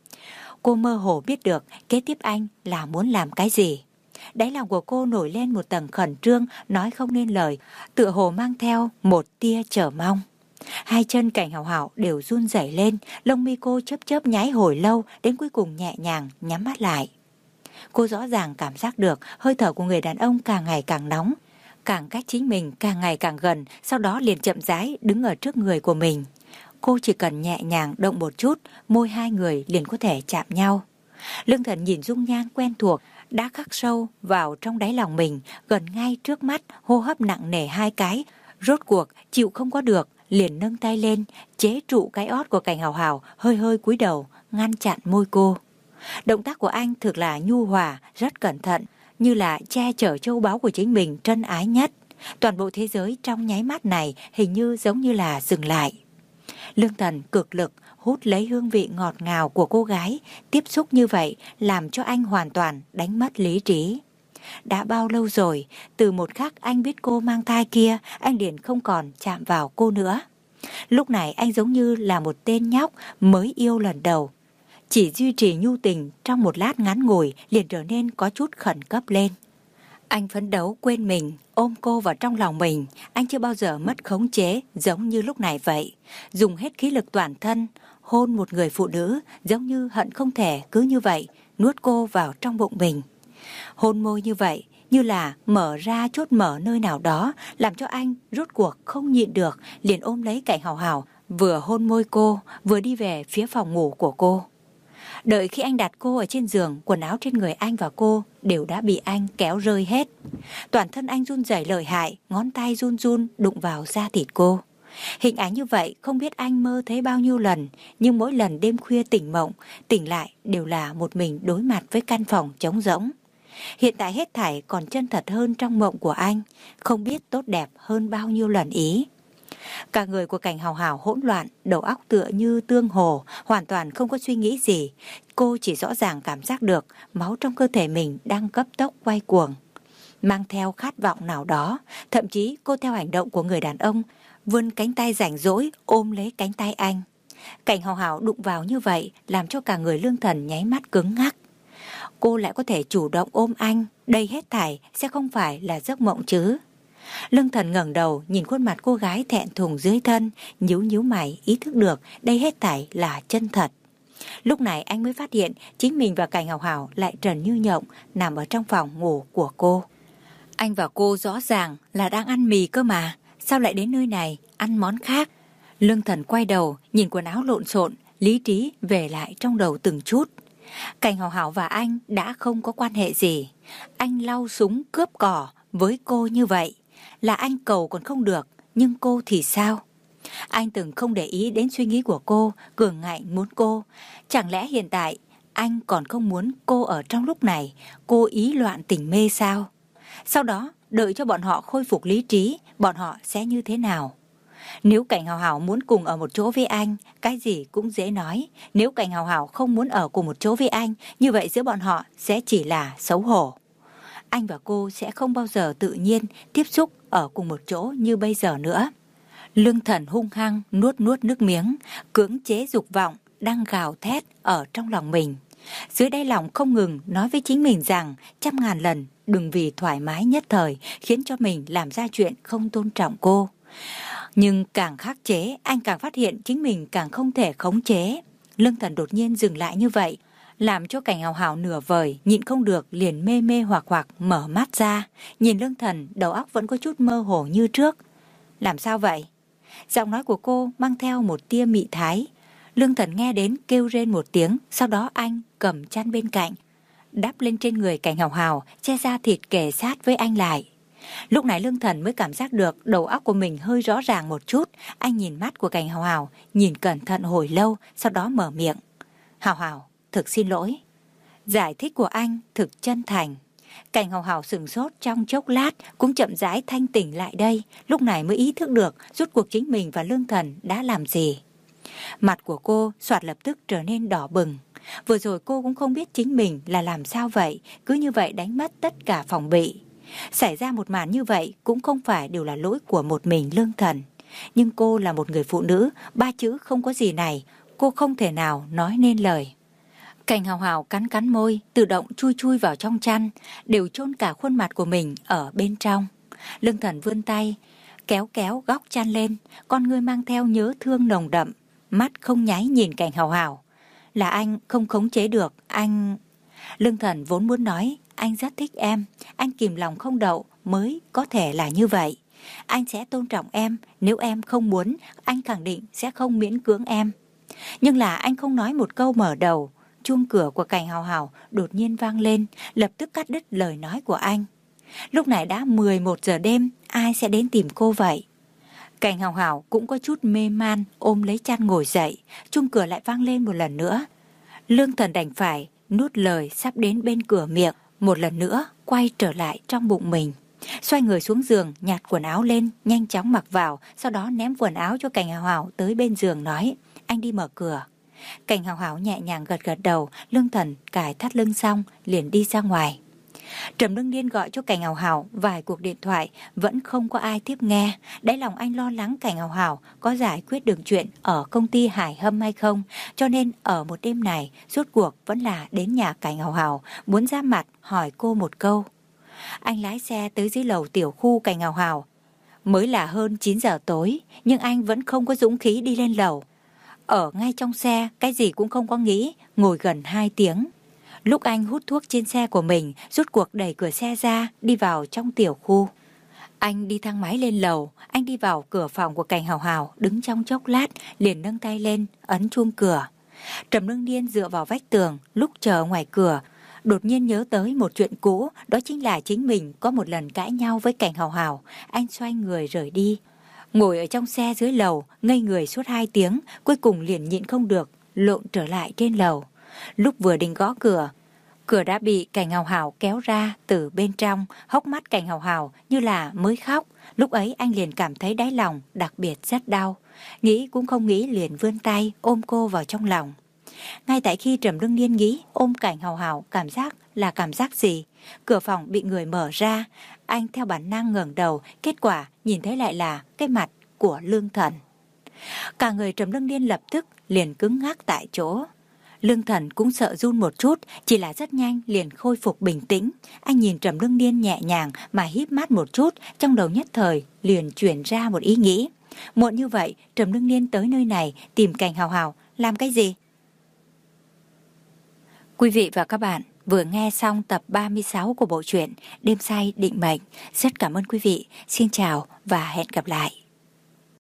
Cô mơ hồ biết được kế tiếp anh là muốn làm cái gì. Đáy lòng của cô nổi lên một tầng khẩn trương, nói không nên lời, tựa hồ mang theo một tia chờ mong. Hai chân Cảnh Hào Hào đều run rẩy lên, lông mi cô chớp chớp nháy hồi lâu, đến cuối cùng nhẹ nhàng nhắm mắt lại. Cô rõ ràng cảm giác được hơi thở của người đàn ông càng ngày càng nóng, càng cách chính mình càng ngày càng gần, sau đó liền chậm rãi đứng ở trước người của mình. Cô chỉ cần nhẹ nhàng động một chút, môi hai người liền có thể chạm nhau. Lương Thần nhìn dung nhan quen thuộc đã khắc sâu vào trong đáy lòng mình, gần ngay trước mắt, hô hấp nặng nề hai cái, rốt cuộc chịu không có được, liền nâng tay lên, chế trụ cái ót của Cảnh Hào Hào, hơi hơi cúi đầu, ngăn chặn môi cô. Động tác của anh thực là nhu hòa, rất cẩn thận, như là che chở châu báu của chính mình trân ái nhất. Toàn bộ thế giới trong nháy mắt này hình như giống như là dừng lại. Lương Thần cực lực hút lấy hương vị ngọt ngào của cô gái, tiếp xúc như vậy làm cho anh hoàn toàn đánh mất lý trí. Đã bao lâu rồi, từ một khắc anh biết cô mang thai kia, anh liền không còn chạm vào cô nữa. Lúc này anh giống như là một tên nhóc mới yêu lần đầu. Chỉ duy trì nhu tình trong một lát ngắn ngủi liền trở nên có chút khẩn cấp lên. Anh phấn đấu quên mình, ôm cô vào trong lòng mình. Anh chưa bao giờ mất khống chế giống như lúc này vậy. Dùng hết khí lực toàn thân, hôn một người phụ nữ giống như hận không thể cứ như vậy nuốt cô vào trong bụng mình. Hôn môi như vậy như là mở ra chốt mở nơi nào đó, làm cho anh rốt cuộc không nhịn được, liền ôm lấy Cảnh Hào Hào, vừa hôn môi cô, vừa đi về phía phòng ngủ của cô. Đợi khi anh đặt cô ở trên giường, quần áo trên người anh và cô đều đã bị anh kéo rơi hết. Toàn thân anh run rẩy lợi hại, ngón tay run run đụng vào da thịt cô. Hình ảnh như vậy không biết anh mơ thấy bao nhiêu lần, nhưng mỗi lần đêm khuya tỉnh mộng, tỉnh lại đều là một mình đối mặt với căn phòng trống rỗng. Hiện tại hết thảy còn chân thật hơn trong mộng của anh, không biết tốt đẹp hơn bao nhiêu lần ý. Cả người của Cảnh Hào Hào hỗn loạn, đầu óc tựa như tương hồ, hoàn toàn không có suy nghĩ gì. Cô chỉ rõ ràng cảm giác được máu trong cơ thể mình đang cấp tốc quay cuồng, mang theo khát vọng nào đó. Thậm chí cô theo hành động của người đàn ông, vươn cánh tay rảnh rỗi ôm lấy cánh tay anh. Cảnh Hào Hào đụng vào như vậy làm cho cả người Lương Thần nháy mắt cứng ngắc. Cô lại có thể chủ động ôm anh, đây hết thảy sẽ không phải là giấc mộng chứ? Lương Thần ngẩng đầu nhìn khuôn mặt cô gái thẹn thùng dưới thân, nhíu nhíu mày, ý thức được đây hết thảy là chân thật. Lúc này anh mới phát hiện chính mình và Cảnh Hào Hào lại trần như nhộng nằm ở trong phòng ngủ của cô. Anh và cô rõ ràng là đang ăn mì cơ mà, sao lại đến nơi này ăn món khác? Lương Thần quay đầu nhìn quần áo lộn xộn, lý trí về lại trong đầu từng chút. Cảnh Hào Hào và anh đã không có quan hệ gì. Anh lau súng cướp cỏ với cô như vậy là anh cầu còn không được, nhưng cô thì sao? Anh từng không để ý đến suy nghĩ của cô, cường ngạnh muốn cô. Chẳng lẽ hiện tại anh còn không muốn cô ở trong lúc này, cô ý loạn tình mê sao? Sau đó đợi cho bọn họ khôi phục lý trí, bọn họ sẽ như thế nào? Nếu Cảnh Hào Hào muốn cùng ở một chỗ với anh, cái gì cũng dễ nói. Nếu Cảnh Hào Hào không muốn ở cùng một chỗ với anh, như vậy giữa bọn họ sẽ chỉ là xấu hổ. Anh và cô sẽ không bao giờ tự nhiên tiếp xúc ở cùng một chỗ như bây giờ nữa. Lương Thần hung hăng nuốt nuốt nước miếng, cưỡng chế dục vọng đang gào thét ở trong lòng mình. Dưới đáy lòng không ngừng nói với chính mình rằng trăm ngàn lần đừng vì thoải mái nhất thời khiến cho mình làm ra chuyện không tôn trọng cô. Nhưng càng khắc chế, anh càng phát hiện chính mình càng không thể khống chế. Lương Thần đột nhiên dừng lại như vậy, làm cho Cảnh Hào Hào nửa vời, nhịn không được liền mê mê hoặc hoặc mở mắt ra. Nhìn Lương Thần, đầu óc vẫn có chút mơ hồ như trước. Làm sao vậy? Giọng nói của cô mang theo một tia mị thái. Lương Thần nghe đến kêu rên một tiếng, sau đó anh cầm chăn bên cạnh, đắp lên trên người Cảnh Hào Hào, che da thịt kề sát với anh lại. Lúc này Lương Thần mới cảm giác được đầu óc của mình hơi rõ ràng một chút. Anh nhìn mắt của Cảnh Hào Hào, nhìn cẩn thận hồi lâu, sau đó mở miệng. Hào Hào, thực xin lỗi. Giải thích của anh thực chân thành. Cảnh Hào Hào sửng sốt trong chốc lát, cũng chậm rãi thanh tỉnh lại đây. Lúc này mới ý thức được rốt cuộc chính mình và Lương Thần đã làm gì. Mặt của cô soạt lập tức trở nên đỏ bừng. Vừa rồi cô cũng không biết chính mình là làm sao vậy, cứ như vậy đánh mất tất cả phòng bị. Xảy ra một màn như vậy cũng không phải đều là lỗi của một mình Lương Thần. Nhưng cô là một người phụ nữ, ba chữ không có gì này, cô không thể nào nói nên lời. Cảnh Hào Hào cắn cắn môi, tự động chui chui vào trong chăn, đều chôn cả khuôn mặt của mình ở bên trong. Lương Thần vươn tay, kéo kéo góc chăn lên, con ngươi mang theo nhớ thương nồng đậm, mắt không nháy nhìn Cảnh Hào Hào. Là anh không khống chế được, anh... Lương Thần vốn muốn nói, anh rất thích em, anh kìm lòng không đậu mới có thể là như vậy. Anh sẽ tôn trọng em, nếu em không muốn, anh khẳng định sẽ không miễn cưỡng em. Nhưng là anh không nói một câu mở đầu. Chuông cửa của Cảnh Hào Hào đột nhiên vang lên, lập tức cắt đứt lời nói của anh. Lúc này đã mười một giờ đêm, ai sẽ đến tìm cô vậy? Cảnh Hào Hào cũng có chút mê man, ôm lấy chăn ngồi dậy. Chuông cửa lại vang lên một lần nữa. Lương Thần đành phải nuốt lời sắp đến bên cửa miệng, một lần nữa quay trở lại trong bụng mình. Xoay người xuống giường, nhặt quần áo lên, nhanh chóng mặc vào, sau đó ném quần áo cho Cảnh Hào Hào tới bên giường nói, anh đi mở cửa. Cảnh Hào Hào nhẹ nhàng gật gật đầu, Lương Thần cài thắt lưng xong liền đi ra ngoài. Trầm Lương Điên gọi cho Cảnh Hào Hào vài cuộc điện thoại, vẫn không có ai tiếp nghe. Đáy lòng anh lo lắng Cảnh Hào Hào có giải quyết được chuyện ở công ty Hải Hâm hay không, cho nên ở một đêm này rốt cuộc vẫn là đến nhà Cảnh Hào Hào, muốn ra mặt hỏi cô một câu. Anh lái xe tới dưới lầu tiểu khu Cảnh Hào Hào. Mới là hơn chín giờ tối, nhưng anh vẫn không có dũng khí đi lên lầu. Ở ngay trong xe, cái gì cũng không có nghĩ, ngồi gần hai tiếng. Lúc anh hút thuốc trên xe của mình, rút cuộc đẩy cửa xe ra, đi vào trong tiểu khu. Anh đi thang máy lên lầu, anh đi vào cửa phòng của Cảnh Hào Hào, đứng trong chốc lát, liền nâng tay lên, ấn chuông cửa. Trầm Lương Điên dựa vào vách tường, lúc chờ ngoài cửa, đột nhiên nhớ tới một chuyện cũ, đó chính là chính mình có một lần cãi nhau với Cảnh Hào Hào. Anh xoay người rời đi. Ngồi ở trong xe dưới lầu, ngây người suốt hai tiếng, cuối cùng liền nhịn không được, lộn trở lại trên lầu. Lúc vừa định gõ cửa, cửa đã bị Cảnh Hào Hào kéo ra từ bên trong, hốc mắt Cảnh Hào Hào như là mới khóc. Lúc ấy anh liền cảm thấy đáy lòng đặc biệt rất đau. Nghĩ cũng không nghĩ liền vươn tay ôm cô vào trong lòng. Ngay tại khi Trầm Lương Điên nghĩ ôm Cảnh Hào Hào cảm giác là cảm giác gì, cửa phòng bị người mở ra. Anh theo bản năng ngẩng đầu, kết quả nhìn thấy lại là cái mặt của Lương Thần. Cả người Trầm Lương Điên lập tức liền cứng ngắc tại chỗ. Lương Thần cũng sợ run một chút, chỉ là rất nhanh liền khôi phục bình tĩnh. Anh nhìn Trầm Lương Điên nhẹ nhàng mà híp mắt một chút, trong đầu nhất thời liền chuyển ra một ý nghĩ. Muộn như vậy, Trầm Lương Điên tới nơi này tìm Cảnh Hào Hào làm cái gì? Quý vị và các bạn vừa nghe xong tập ba mươi sáu của bộ truyện Đêm Say Định Mệnh. Rất cảm ơn quý vị. Xin chào và hẹn gặp lại.